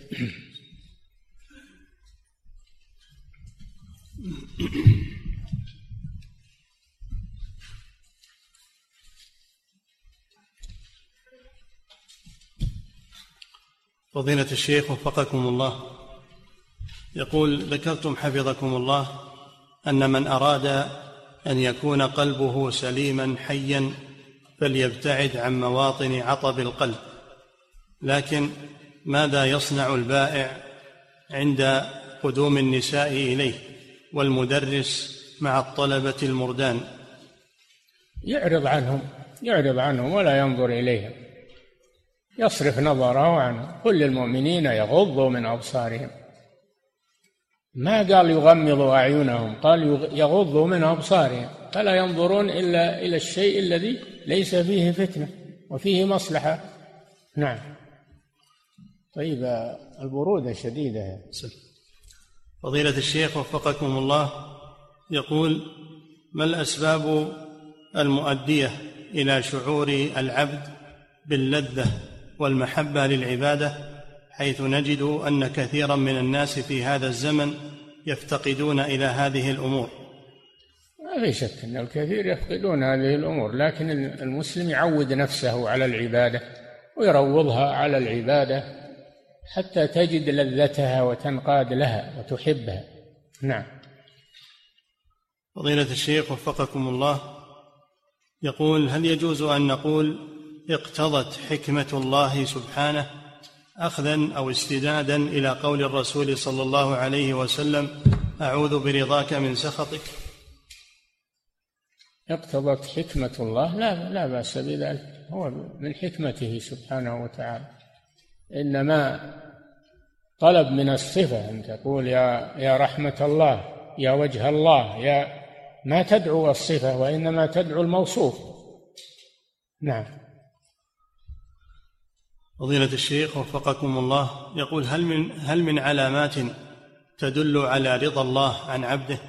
فضيلة الشيخ وفقكم الله، يقول ذكرتم حفظكم الله أن من أراد أن يكون قلبه سليما حيا فليبتعد عن مواطن عطب القلب، لكن ماذا يصنع البائع عند قدوم النساء إليه والمدرس مع الطلبة المردان؟ يعرض عنهم ولا ينظر إليهم، يصرف نظره عنه. كل المؤمنين يغضوا من أبصارهم، ما قال يغمضوا أعينهم، قال يغضوا من أبصارهم، فلا ينظرون إلا إلى الشيء الذي ليس فيه فتنة وفيه مصلحة. نعم. طيب، البرودة شديدة. فضيلة الشيخ وفقكم الله، يقول ما الأسباب المؤدية إلى شعور العبد باللذة والمحبة للعبادة، حيث نجد أن كثيرا من الناس في هذا الزمن يفتقدون إلى هذه الأمور؟ ما في شك أن الكثير يفقدون هذه الأمور، لكن المسلم يعود نفسه على العبادة ويروضها على العبادة حتى تجد لذتها وتنقاد لها وتحبها. نعم. فضيلة الشيخ وفقكم الله، يقول هل يجوز أن نقول اقتضت حكمة الله سبحانه أخذا أو استنادا إلى قول الرسول صلى الله عليه وسلم أعوذ برضاك من سخطك؟ اقتضت حكمة الله، لا بأس بذلك، هو من حكمته سبحانه وتعالى. إنما طلب من الصفة، أن تقول يا رحمة الله، يا وجه الله، ما تدعو الصفة وإنما تدعو الموصوف. نعم. فضيلة الشيخ وفقكم الله، يقول هل من علامات تدل على رضا الله عن عبده؟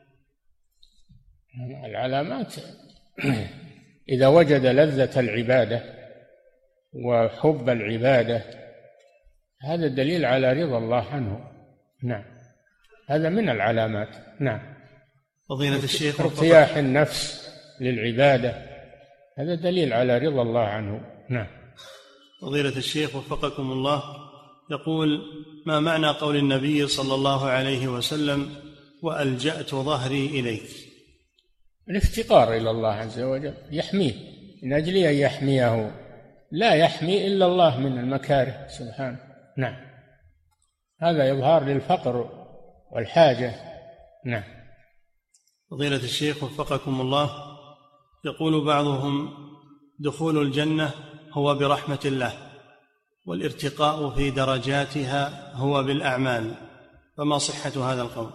العلامات إذا وجد لذة العبادة وحب العبادة، هذا دليل على رضا الله عنه. نعم، هذا من العلامات. نعم. فضيلة الشيخ ارتياح النفس للعبادة، هذا دليل على رضا الله عنه. نعم. فضيلة الشيخ وفقكم الله، يقول ما معنى قول النبي صلى الله عليه وسلم وألجأت ظهري إليك؟ الافتقار إلى الله عز وجل، يحميه من أجل أن يحميه، لا يحمي إلا الله من المكاره سبحانه. نعم. هذا إظهار للفقر والحاجة. نعم. فضيلة الشيخ وفقكم الله، يقول بعضهم دخول الجنة هو برحمة الله، والارتقاء في درجاتها هو بالأعمال، فما صحة هذا القول؟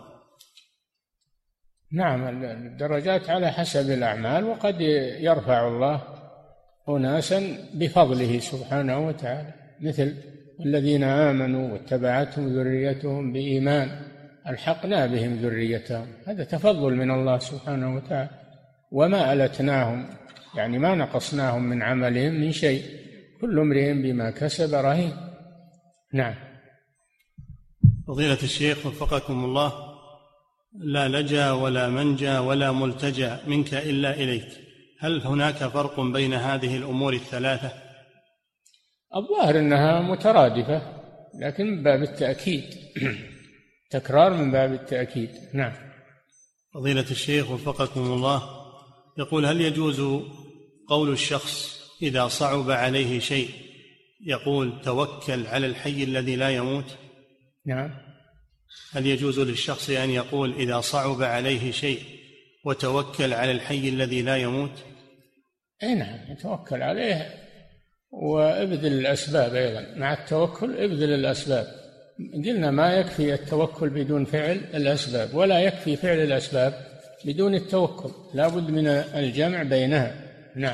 نعم، الدرجات على حسب الأعمال، وقد يرفع الله أناسا بفضله سبحانه وتعالى، مثل الذين آمنوا واتبعتهم ذريتهم بإيمان ألحقنا بهم ذريتهم، هذا تفضل من الله سبحانه وتعالى، وما ألتناهم، يعني ما نقصناهم من عملهم من شيء، كل امرئ بما كسب رهين. نعم. فضيلة الشيخ وفقكم الله، لا لجا ولا منجا ولا ملتجا منك إلا إليك، هل هناك فرق بين هذه الأمور الثلاثة؟ الظاهر أنها مترادفة، لكن من باب التأكيد تكرار من باب التأكيد. نعم. فضيلة الشيخ وفقكم الله، يقول هل يجوز قول الشخص إذا صعب عليه شيء يقول توكل على الحي الذي لا يموت؟ نعم. هل يجوز للشخص أن يقول إذا صعب عليه شيء وتوكل على الحي الذي لا يموت؟ أي نعم، يتوكل عليه وابذل الأسباب، أيضا مع التوكل ابذل الأسباب. قلنا ما يكفي التوكل بدون فعل الأسباب، ولا يكفي فعل الأسباب بدون التوكل، لا بد من الجمع بينها. نعم.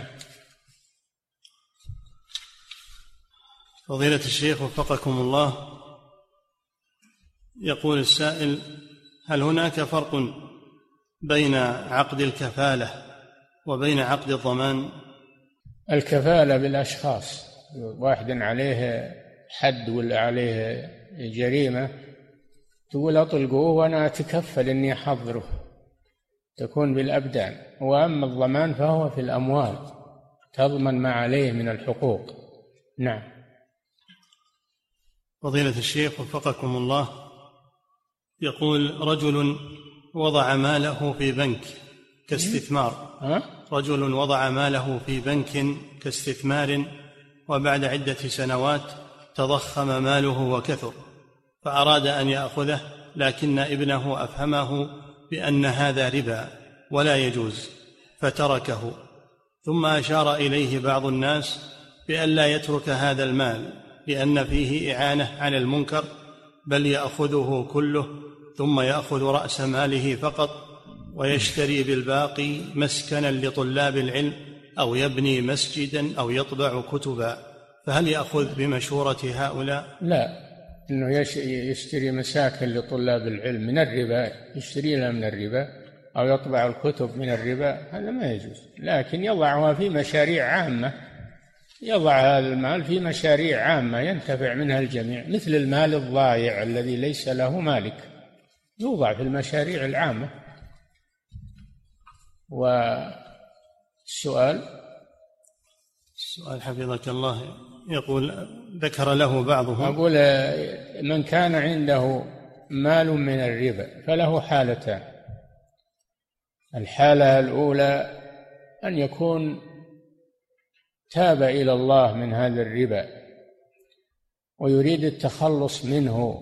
فضيلة الشيخ وفقكم الله، يقول السائل هل هناك فرق بين عقد الكفالة وبين عقد الضمان؟ الكفالة بالأشخاص، واحد عليه حد ولا عليه جريمة تقول أطلقوه وأنا أتكفل أني أحضره، تكون بالأبدان. وأما الضمان فهو في الأموال، تضمن ما عليه من الحقوق. نعم. فضيلة الشيخ وفقكم الله، يقول رجل وضع ماله في بنك كاستثمار، رجل وضع ماله في بنك كاستثمار، وبعد عدة سنوات تضخم ماله وكثر، فأراد أن يأخذه، لكن ابنه أفهمه بأن هذا ربا ولا يجوز فتركه، ثم أشار إليه بعض الناس بأن لا يترك هذا المال لأن فيه إعانة على المنكر، بل يأخذه كله ثم يأخذ رأس ماله فقط ويشتري بالباقي مسكنا لطلاب العلم أو يبني مسجدا أو يطبع كتبا، فهل يأخذ بمشورة هؤلاء؟ لا، إنه يشتري مساكن لطلاب العلم من الربا، يشتري لها من الربا، أو يطبع الكتب من الربا، هذا ما يجوز، لكن يضعها في مشاريع عامة، يضع هذا المال في مشاريع عامة ينتفع منها الجميع، مثل المال الضائع الذي ليس له مالك، يوضع في المشاريع العامة. والسؤال حفظك الله، يقول ذكر له بعضهم، أقول من كان عنده مال من الربا فله حالتان: الحالة الأولى أن يكون تاب إلى الله من هذا الربا ويريد التخلص منه،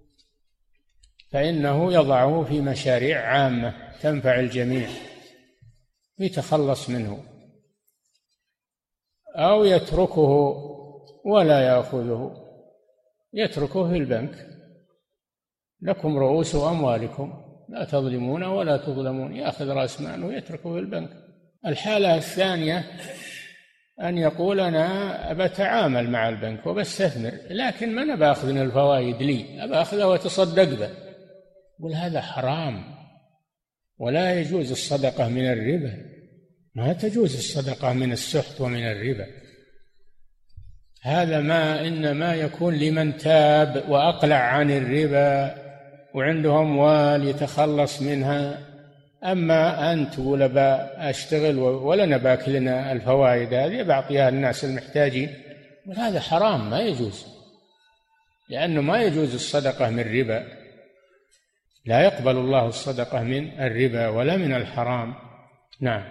فإنه يضعه في مشاريع عامة تنفع الجميع يتخلص منه، أو يتركه ولا يأخذه، يتركه في البنك، لكم رؤوس أموالكم لا تظلمون ولا تظلمون، يأخذ رأس ماله ويتركه في البنك. الحالة الثانية أن يقول أنا بتعامل مع البنك وبستثمر، لكن ما أنا باخذ من الفوائد لي، أبى أخذها وتصدق به، يقول هذا حرام ولا يجوز الصدقة من الربا، ما تجوز الصدقة من السحت ومن الربا، هذا ما إنما يكون لمن تاب وأقلع عن الربا وعنده أموال يتخلص منها. أما أن تقول أشتغل ولا نباك لنا الفوائد هذه بعطيها الناس المحتاجين، هذا حرام ما يجوز، لأنه ما يجوز الصدقة من الربا، لا يقبل الله الصدقة من الربا ولا من الحرام. نعم.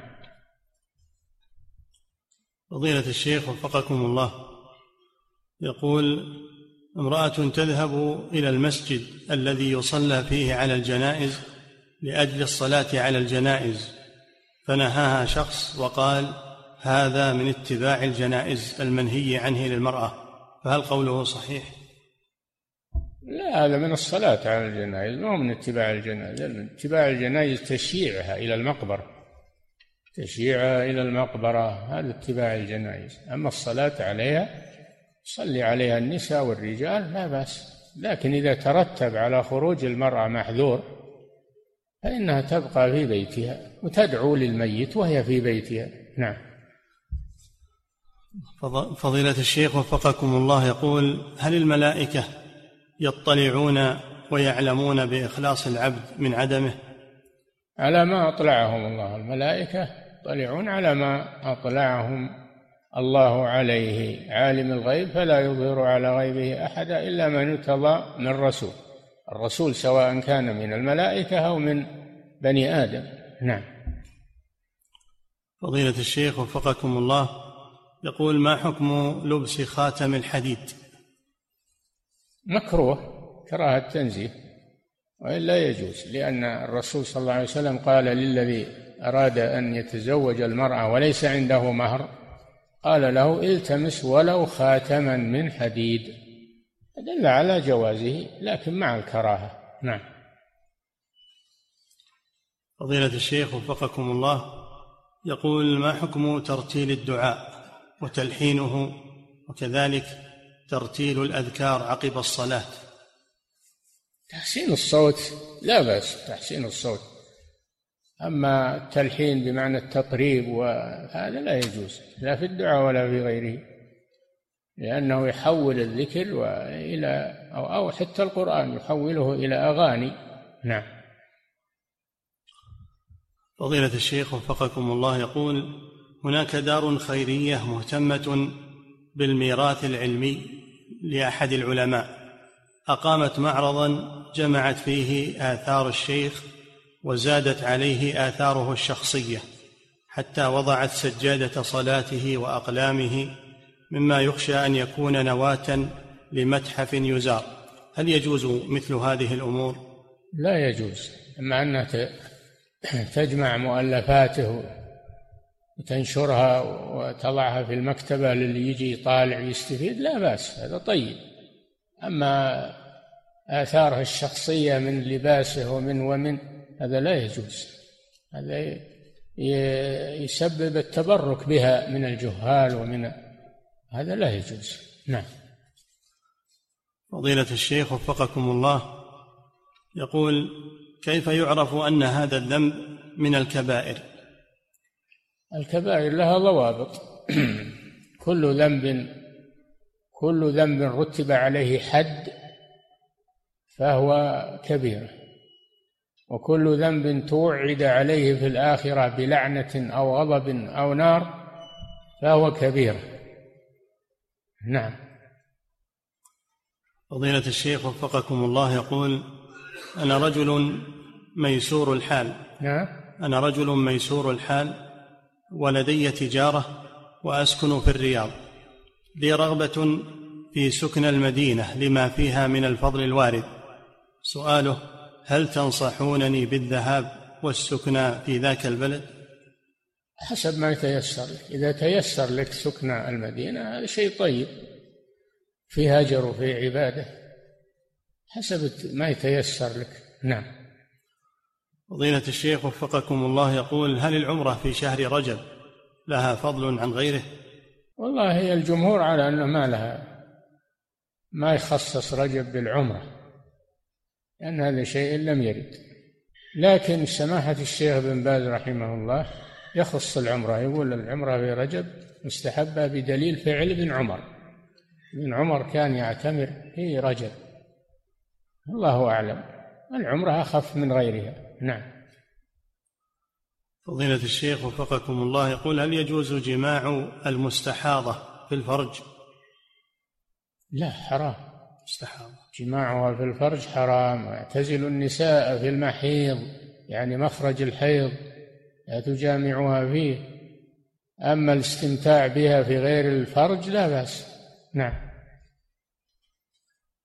فضيلة الشيخ وفقكم الله، يقول امرأة تذهب إلى المسجد الذي يصلى فيه على الجنائز لأجل الصلاة على الجنائز، فنهاها شخص وقال هذا من اتباع الجنائز المنهي عنه للمرأة، فهل قوله صحيح؟ لا، هذا من الصلاة على الجنائز، ما هو من اتباع الجنائز. اتباع الجنائز تشييعها إلى المقبرة، تشييعها إلى المقبرة، هذا اتباع الجنائز. أما الصلاة عليها صلي عليها النساء والرجال لا بأس، لكن إذا ترتب على خروج المرأة محذور فإنها تبقى في بيتها وتدعو للميت وهي في بيتها. نعم. فضيلة الشيخ وفقكم الله يقول هل الملائكة يطلعون ويعلمون بإخلاص العبد من عدمه؟ على ما أطلعهم الله، الملائكة يطلعون على ما أطلعهم الله عليه، عالم الغيب فلا يظهر على غيبه أحدا إلا من ارتضى من رسول، الرسول سواء كان من الملائكة أو من بني آدم. نعم. فضيلة الشيخ وفقكم الله يقول ما حكم لبس خاتم الحديد؟ مكروه كراهة تنزيه، وإلا يجوز، لأن الرسول صلى الله عليه وسلم قال للذي أراد أن يتزوج المرأة وليس عنده مهر قال له التمس ولو خاتما من حديد، دل على جوازه لكن مع الكراهة. نعم. فضيلة الشيخ وفقكم الله يقول ما حكم ترتيل الدعاء وتلحينه وكذلك ترتيل الأذكار عقب الصلاة؟ تحسين الصوت لا بأس، تحسين الصوت، أما التلحين بمعنى التطريب وهذا لا يجوز لا في الدعاء ولا في غيره، لأنه يحول الذكر إلى أو حتى القرآن يحوله إلى أغاني. نعم. فضيلة الشيخ وفقكم الله يقول هناك دار خيرية مهتمة بالميراث العلمي لأحد العلماء، أقامت معرضا جمعت فيه آثار الشيخ وزادت عليه آثاره الشخصية، حتى وضعت سجادة صلاته وأقلامه، مما يخشى أن يكون نواة لمتحف يزار، هل يجوز مثل هذه الأمور؟ لا يجوز، أما أنها تجمع مؤلفاته وتنشرها وتضعها في المكتبة للي يجي يطالع يستفيد لا بأس، هذا طيب. أما آثاره الشخصية من لباسه ومن هذا لا يجوز، هذا يسبب التبرك بها من الجهال هذا لا يجوز. نعم. فضيلة الشيخ وفقكم الله يقول كيف يعرف أن هذا الذنب من الكبائر؟ الكبائر لها ضوابط كل ذنب رتب عليه حد فهو كبيرة، وكل ذنب توعد عليه في الآخرة بلعنة أو غضب أو نار فهو كبيرة. نعم. فضيلة الشيخ وفقكم الله يقول أنا رجل ميسور الحال. نعم. أنا رجل ميسور الحال ولدي تجارة وأسكن في الرياض، لي رغبة في سكن المدينة لما فيها من الفضل الوارد، سؤاله هل تنصحونني بالذهاب والسكن في ذاك البلد؟ حسب ما يتيسر لك، إذا تيسر لك سكن المدينة هذا شيء طيب، في هجر وفي عبادة، حسب ما يتيسر لك. نعم. فضيلة الشيخ وفقكم الله يقول هل العمرة في شهر رجب لها فضل عن غيره؟ والله هي الجمهور على أنه ما يخصص رجب بالعمرة، لأن هذا شيء لم يرد، لكن سماحة الشيخ بن باز رحمه الله يخص العمرة، يقول العمرة في رجب مستحبة بدليل فعل ابن عمر. ابن عمر كان يعتمر في رجب، الله أعلم، العمرة أخف من غيرها. نعم. فضيلة الشيخ وفقكم الله يقول هل يجوز جماع المستحاضة في الفرج؟ لا، حرام، مستحاضة جماعها في الفرج حرام، واعتزل النساء في المحيض يعني مخرج الحيض لا تجامعها فيه، أما الاستمتاع بها في غير الفرج لا بأس. نعم.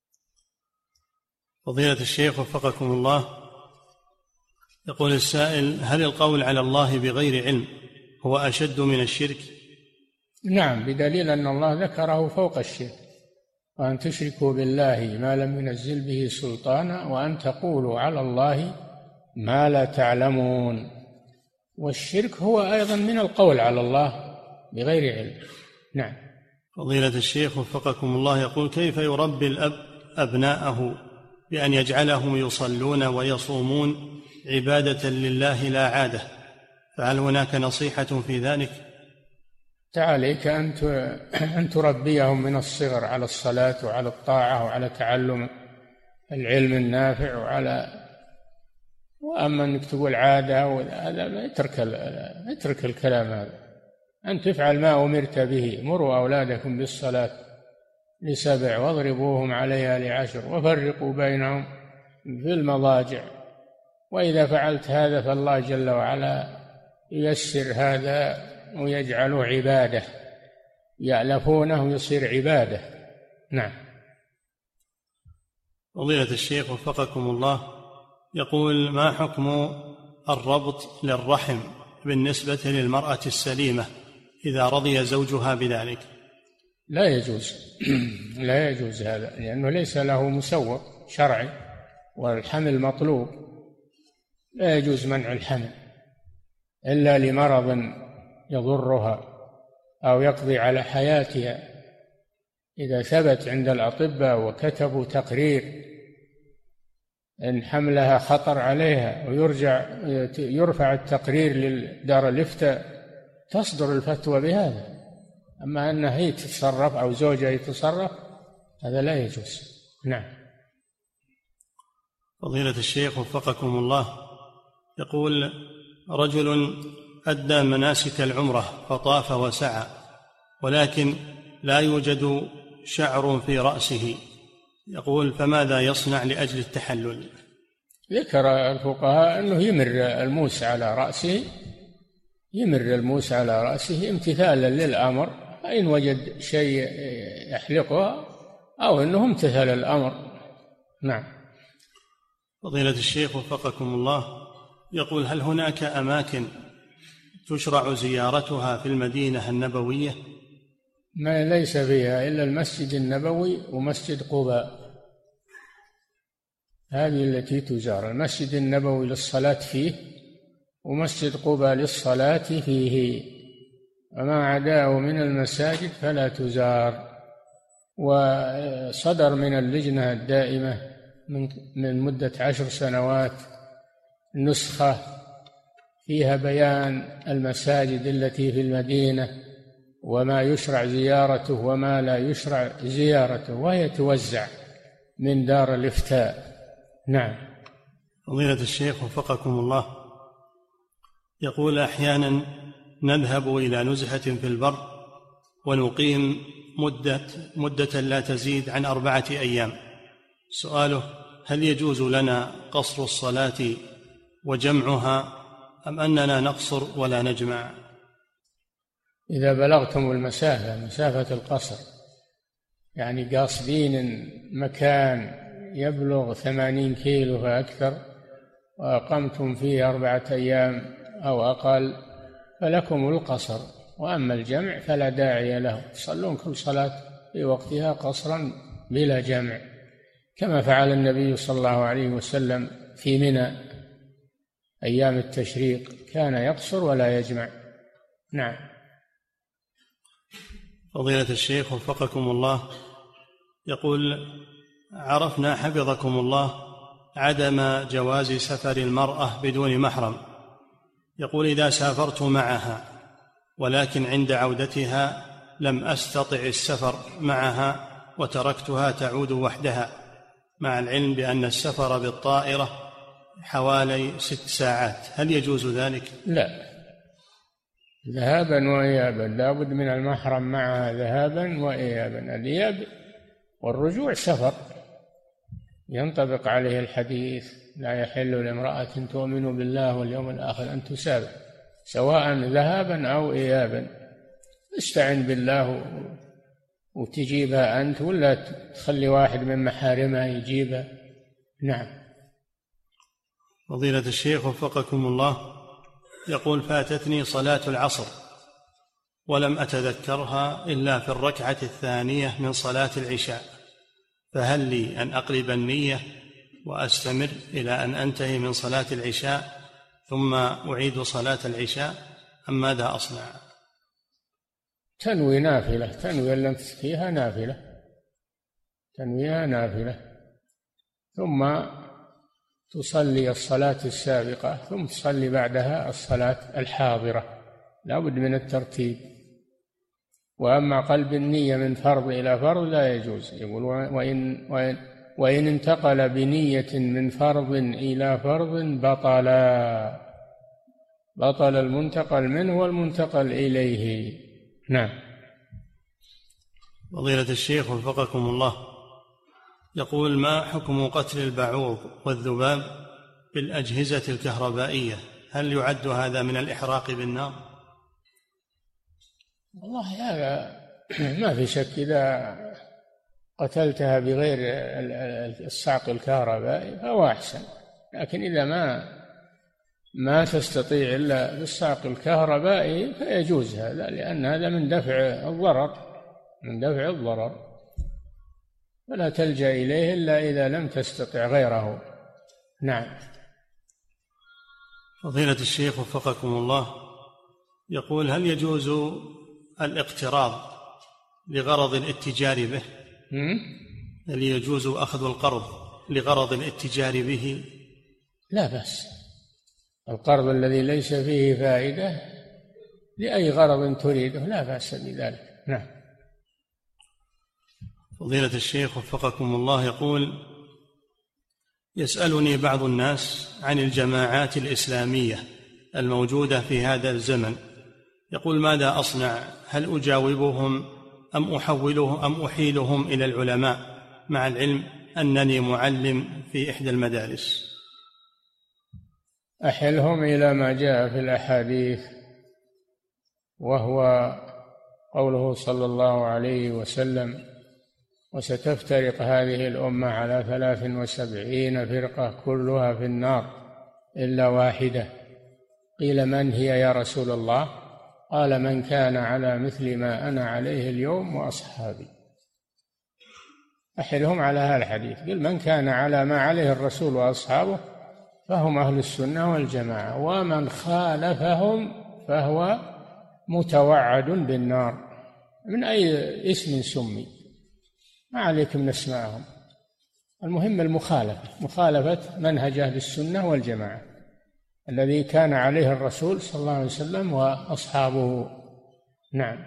فضيلة الشيخ وفقكم الله، يقول السائل: هل القول على الله بغير علم هو أشد من الشرك؟ نعم، بدليل أن الله ذكره فوق الشرك: وأن تشركوا بالله ما لم ينزل به سلطانا وأن تقولوا على الله ما لا تعلمون. والشرك هو أيضا من القول على الله بغير علم. نعم. فضيلة الشيخ وفقكم الله، يقول: كيف يربي الأب أبناءه بأن يجعلهم يصلون ويصومون عبادة لله لا عادة؟ فهل هناك نصيحة في ذلك؟ عليك أن تربيهم من الصغر على الصلاة وعلى الطاعة وعلى تعلم العلم النافع وأما أنك تقول عادة هذا اترك الكلام هذا. أن تفعل ما أمرت به. مروا أولادكم بالصلاة ل7 واضربوهم عليها ل10 وفرقوا بينهم في المضاجع. وإذا فعلت هذا فالله جل وعلا ييسر هذا ويجعله عبادة، يألفونه يصير عبادة. نعم. فضيلة الشيخ وفقكم الله، يقول: ما حكم الربط للرحم بالنسبة للمرأة السليمة إذا رضي زوجها بذلك؟ لا يجوز لا يجوز هذا، لأنه ليس له مسوغ شرعي، والحمل مطلوب. لا يجوز منع الحمل إلا لمرض يضرها أو يقضي على حياتها. إذا ثبت عند الأطباء وكتبوا تقرير إن حملها خطر عليها يرفع التقرير لدار الإفتاء، تصدر الفتوى بهذا. أما أنها هي تتصرف أو زوجها يتصرف، هذا لا يجوز. نعم. فضيلة الشيخ وفقكم الله، يقول: رجل أدى مناسك العمرة فطاف وسعى، ولكن لا يوجد شعر في رأسه، يقول: فماذا يصنع لأجل التحلل؟ ذكر الفقهاء أنه يمر الموس على رأسه امتثالا للأمر، فإن وجد شيء يحلقها أو أنه امتثل الأمر. نعم. فضيلة الشيخ وفقكم الله، يقول: هل هناك أماكن تشرع زيارتها في المدينة النبوية؟ ما ليس فيها إلا المسجد النبوي ومسجد قباء، هذه التي تزار. المسجد النبوي للصلاة فيه، ومسجد قباء للصلاة فيه، وما عداه من المساجد فلا تزار. وصدر من اللجنة الدائمة من مدة 10 سنوات نسخة فيها بيان المساجد التي في المدينة وما يشرع زيارته وما لا يشرع زيارته، وهي توزع من دار الإفتاء. نعم. فضيلة الشيخ وفقكم الله، يقول: أحيانا نذهب إلى نزهة في البر ونقيم مدة لا تزيد عن 4 أيام. سؤاله: هل يجوز لنا قصر الصلاة وجمعها أم أننا نقصر ولا نجمع؟ إذا بلغتم مسافة القصر، يعني قاصدين مكان يبلغ 80 كيلو فأكثر وأقمتم فيه 4 أيام أو أقل، فلكم القصر. وأما الجمع فلا داعي له، تصلون كل صلاة في وقتها قصرا بلا جمع، كما فعل النبي صلى الله عليه وسلم في منى أيام التشريق، كان يقصر ولا يجمع. نعم. فضيلة الشيخ وفقكم الله، يقول: عرفنا حفظكم الله عدم جواز سفر المرأة بدون محرم. يقول: إذا سافرت معها ولكن عند عودتها لم أستطع السفر معها وتركتها تعود وحدها، مع العلم بأن السفر بالطائرة حوالي 6 ساعات، هل يجوز ذلك؟ لا، ذهابا وإيابا، لا بد من المحرم معها ذهابا وإيابا. الإياب والرجوع سفر، ينطبق عليه الحديث: لا يحل لامرأة تؤمن بالله واليوم الآخر أن تسافر، سواء ذهابا أو إيابا. استعن بالله وتجيبها أنت، ولا تخلي واحد من محارمها يجيبها. نعم. فضيلة الشيخ وفقكم الله، يقول: فاتتني صلاة العصر ولم أتذكرها إلا في الركعة الثانية من صلاة العشاء، فهل لي أن أقلب النية وأستمر إلى أن أنتهي من صلاة العشاء ثم أعيد صلاة العشاء، أم ماذا أصنع؟ تنوي نافلة، تنوي أن فيها نافلة، تنويها نافلة، ثم تصلي الصلاة السابقة، ثم تصلي بعدها الصلاة الحاضرة، لا بد من الترتيب. وأما قلب النية من فرض إلى فرض لا يجوز. يقول: وإن انتقل بنية من فرض إلى فرض بطل المنتقل منه والمنتقل إليه. نعم. فضيلة الشيخ وفقكم الله، يقول: ما حكم قتل البعوض والذباب بالأجهزة الكهربائية؟ هل يعد هذا من الإحراق بالنار؟ والله هذا ما في شك، إذا قتلتها بغير الصعق الكهربائي فهو أحسن، لكن إذا ما تستطيع إلا بالصعق الكهربائي فيجوز هذا، لأن هذا من دفع الضرر، فلا تلجأ إليه إلا إذا لم تستطع غيره. نعم. فضيلة الشيخ وفقكم الله، يقول: هل يجوز الاقتراض لغرض الاتجار به؟ هل يجوز أخذ القرض لغرض الاتجار به؟ لا بأس. القرض الذي ليس فيه فائدة لأي غرض تريده لا بأس بذلك. نعم. فضيلة الشيخ وفقكم الله، يقول: يسألني بعض الناس عن الجماعات الإسلامية الموجودة في هذا الزمن، يقول: ماذا أصنع؟ هل أجاوبهم أم أحيلهم إلى العلماء، مع العلم أنني معلم في إحدى المدارس؟ أحلهم إلى ما جاء في الأحاديث، وهو قوله صلى الله عليه وسلم: وستفترق هذه الأمة على 73 فرقة كلها في النار إلا واحدة. قيل: من هي يا رسول الله؟ قال: من كان على مثل ما أنا عليه اليوم وأصحابي. أحلهم على هذا الحديث، قل: من كان على ما عليه الرسول وأصحابه فهم أهل السنة والجماعة، ومن خالفهم فهو متوعد بالنار، من أي اسم سمي، ما عليك من اسمائهم، المهم مخالفة منهج أهل السنة والجماعة الذي كان عليه الرسول صلى الله عليه وسلم وأصحابه. نعم.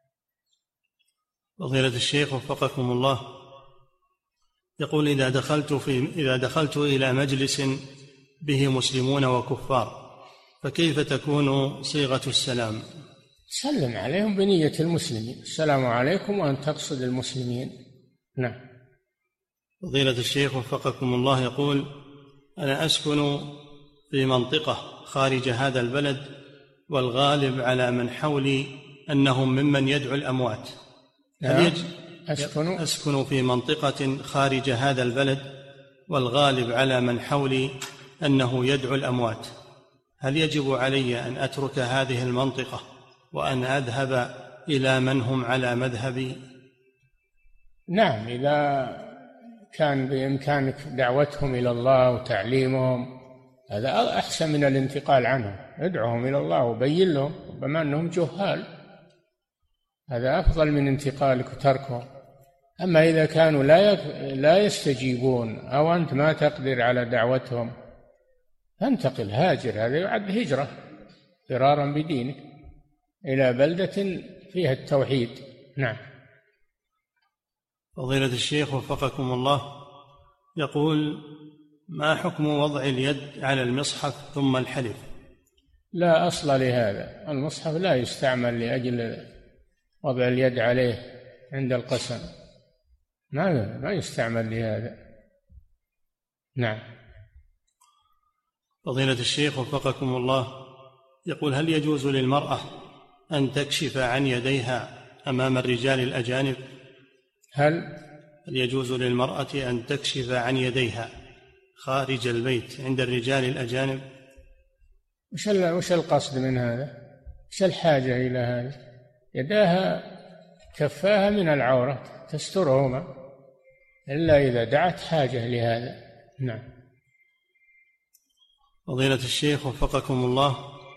فضيلة الشيخ وفقكم الله، يقول: إذا دخلت إلى مجلس به مسلمون وكفار فكيف تكون صيغة السلام؟ سلم عليهم بنية المسلمين: السلام عليكم، وأن تقصد المسلمين. نعم. فضيلة الشيخ وفقكم الله، يقول: أنا أسكن في منطقة خارج هذا البلد، والغالب على من حولي أنهم ممن يدعو الأموات. أسكن في منطقة خارج هذا البلد، والغالب على من حولي أنه يدعو الأموات، هل يجب علي أن أترك هذه المنطقة وأن أذهب إلى من هم على مذهبي؟ نعم، إذا كان بإمكانك دعوتهم إلى الله وتعليمهم هذا أحسن من الانتقال عنهم. ادعوهم إلى الله وبين لهم، ربما أنهم جهال، هذا أفضل من انتقالك وتركهم. أما إذا كانوا لا يستجيبون أو أنت ما تقدر على دعوتهم فانتقل، هاجر، هذا يعد هجرة، فرارا بدينك إلى بلدة فيها التوحيد. نعم. فضيلة الشيخ وفقكم الله، يقول: ما حكم وضع اليد على المصحف ثم الحلف؟ لا أصل لهذا، المصحف لا يستعمل لأجل وضع اليد عليه عند القسم، ما يستعمل لهذا. نعم. فضيلة الشيخ وفقكم الله، يقول: هل يجوز للمرأة أن تكشف عن يديها أمام الرجال الأجانب؟ هل يجوز للمرأة أن تكشف عن يديها خارج البيت عند الرجال الأجانب؟ وش القصد من هذا؟ وش الحاجة إلى هذا؟ يداها كفاها من العورة تسترهما إلا إذا دعت حاجة لهذا. نعم. فضيلة الشيخ وفقكم الله،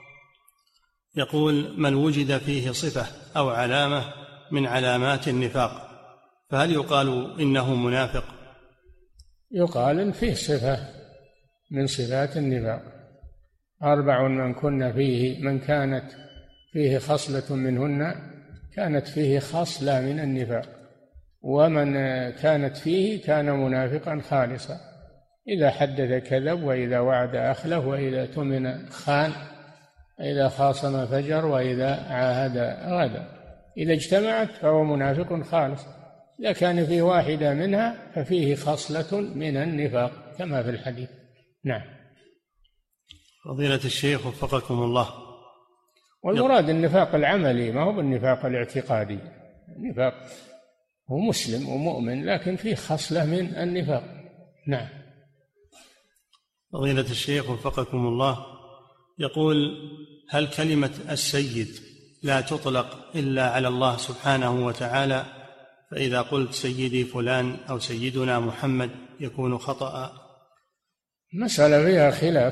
يقول: من وجد فيه صفة أو علامة من علامات النفاق فهل يقال إنه منافق؟ يقال إن فيه صفة من صفات النفاق: 4 من كانت فيه خصلة منهن كانت فيه خصلة من النفاق، ومن كانت فيه كان منافقا خالصا: إذا حدث كذب، وإذا وعد أخلف، وإذا اؤتمن خان، إذا خاصم فجر، وإذا عاهد غدر. إذا اجتمعت فهو منافق خالص. إذا كان فيه واحدة منها ففيه خصلة من النفاق كما في الحديث. نعم. فضيلة الشيخ وفقكم الله، والمراد النفاق العملي، ما هو بالنفاق الاعتقادي. النفاق هو مسلم ومؤمن لكن فيه خصلة من النفاق. نعم. فضيلة الشيخ وفقكم الله، يقول: هل كلمة السيد لا تطلق إلا على الله سبحانه وتعالى؟ فإذا قلت سيدي فلان أو سيدنا محمد يكون خطأ؟ المسألة فيها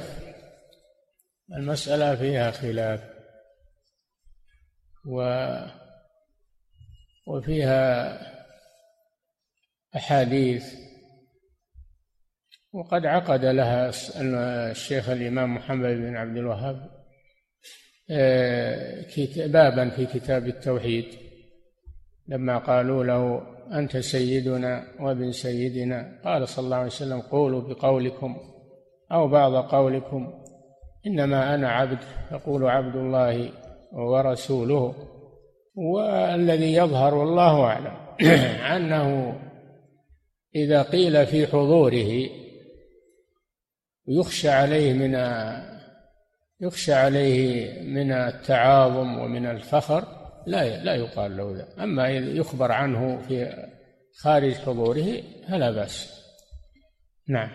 خلاف، وفيها أحاديث، وقد عقد لها الشيخ الإمام محمد بن عبد الوهاب بابا في كتاب التوحيد، لما قالوا له: أنت سيدنا وابن سيدنا، قال صلى الله عليه وسلم: قولوا بقولكم أو بعض قولكم، إنما أنا عبد، فقولوا عبد الله ورسوله. والذي يظهر والله أعلم أنه إذا قيل في حضوره يخشى عليه من التعاظم ومن الفخر لا يقال له ذا. أما إذا يخبر عنه في خارج حضوره فلا بأس. نعم.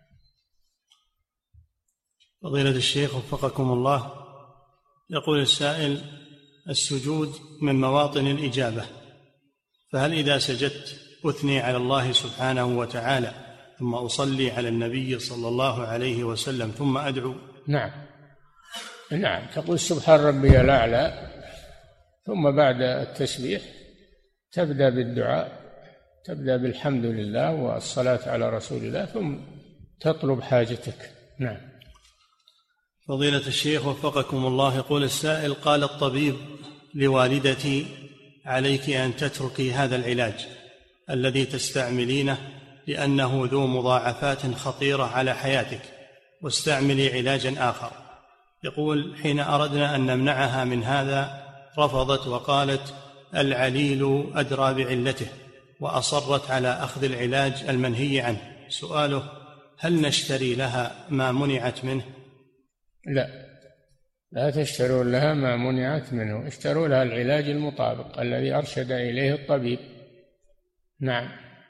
فضيلة الشيخ وفقكم الله، يقول السائل: السجود من مواطن الإجابة، فهل إذا سجدت أثني على الله سبحانه وتعالى ثم أصلي على النبي صلى الله عليه وسلم ثم أدعو؟ نعم، تقول سبحان ربي الأعلى، ثم بعد التسبيح تبدأ بالدعاء، تبدأ بالحمد لله والصلاة على رسول الله، ثم تطلب حاجتك. نعم. فضيلة الشيخ وفقكم الله، يقول السائل: قال الطبيب لوالدتي: عليك أن تتركي هذا العلاج الذي تستعملينه لأنه ذو مضاعفات خطيرة على حياتك، واستعملي علاجا آخر. يقول: حين أردنا أن نمنعها من هذا رفضت وقالت: العليل أدرى بعلته، وأصرت على أخذ العلاج المنهي عنه. سؤاله: هل نشتري لها ما منعت منه؟ لا تشتروا لها ما منعت منه، اشتروا لها العلاج المطابق الذي أرشد إليه الطبيب. نعم.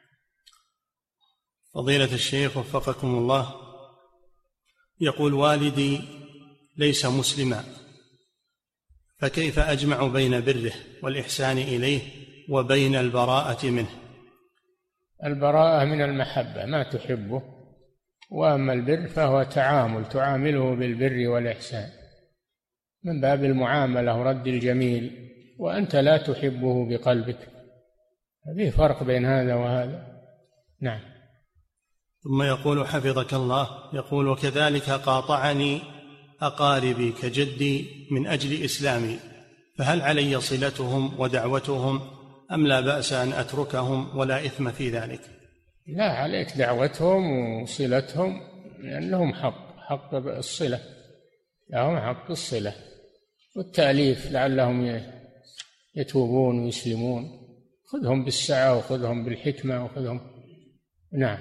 فضيلة الشيخ وفقكم الله، يقول: والدي ليس مسلما، فكيف أجمع بين بره والإحسان إليه وبين البراءة منه؟ البراءة من المحبة، ما تحبه، وأما البر فهو تعامله بالبر والإحسان من باب المعاملة ورد الجميل، وأنت لا تحبه بقلبك، فيه فرق بين هذا وهذا. نعم. ثم يقول حفظك الله، يقول: وكذلك قاطعني أقاربي كجدي من أجل إسلامي، فهل علي صلتهم ودعوتهم أم لا بأس أن أتركهم ولا إثم في ذلك؟ لا، عليك دعوتهم وصلتهم، لأن لهم حق الصلة، لهم حق الصلة والتأليف لعلهم يتوبون ويسلمون. خذهم بالسعة وخذهم بالحكمة وخذهم. نعم.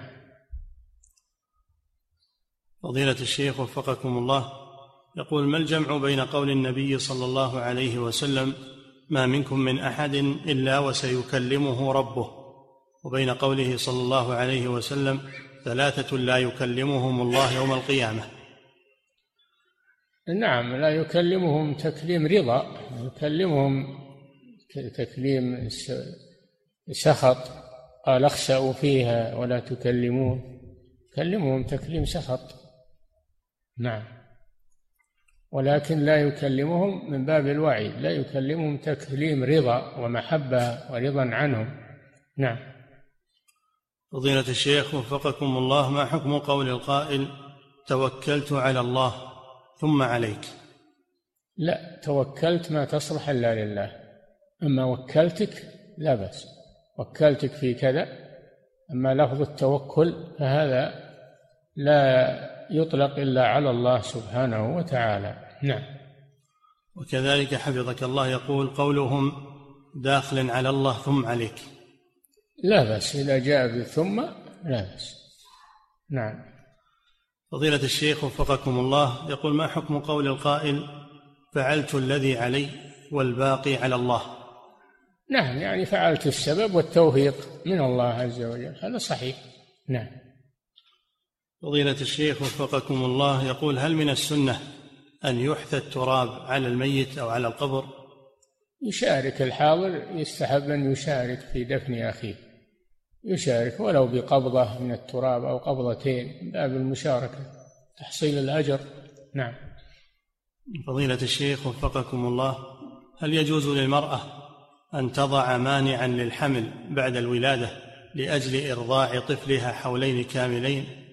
فضيلة الشيخ وفقكم الله، يقول: ما الجمع بين قول النبي صلى الله عليه وسلم: ما منكم من أحد إلا وسيكلمه ربه، وبين قوله صلى الله عليه وسلم: 3 لا يكلمهم الله يوم القيامة. نعم، لا يكلمهم تكليم رضا، يكلمهم تكليم سخط، قال اخسأوا فيها ولا تكلمون، يكلمهم تكليم سخط. نعم، ولكن لا يكلمهم من باب الوعي، لا يكلمهم تكليم رضا ومحبة ورضا عنهم. نعم. فضيلة الشيخ وفقكم الله، ما حكم قول القائل توكلت على الله ثم عليك؟ لا، توكلت ما تصلح إلا لله، أما وكلتك لا بأس، وكلتك في كذا. أما لفظ التوكل فهذا لا يطلق إلا على الله سبحانه وتعالى. نعم. وكذلك حفظك الله يقول قولهم داخل على الله ثم عليك. لا بأس إذا جاء بالثم، لا بأس. نعم. فضيلة الشيخ وفقكم الله يقول ما حكم قول القائل فعلت الذي علي والباقي على الله؟ نعم، يعني فعلت السبب والتوفيق من الله عز وجل، هذا صحيح. نعم. فضيلة الشيخ وفقكم الله يقول هل من السنة أن يحثى التراب على الميت أو على القبر؟ يشارك الحاضر، يستحب أن يشارك في دفن أخيه، يشارك ولو بقبضة من التراب أو قبضتين من باب المشاركة تحصيل الأجر. نعم. فضيلة الشيخ وفقكم الله هل يجوز للمرأة أن تضع مانعا للحمل بعد الولادة لأجل إرضاع طفلها حولين كاملين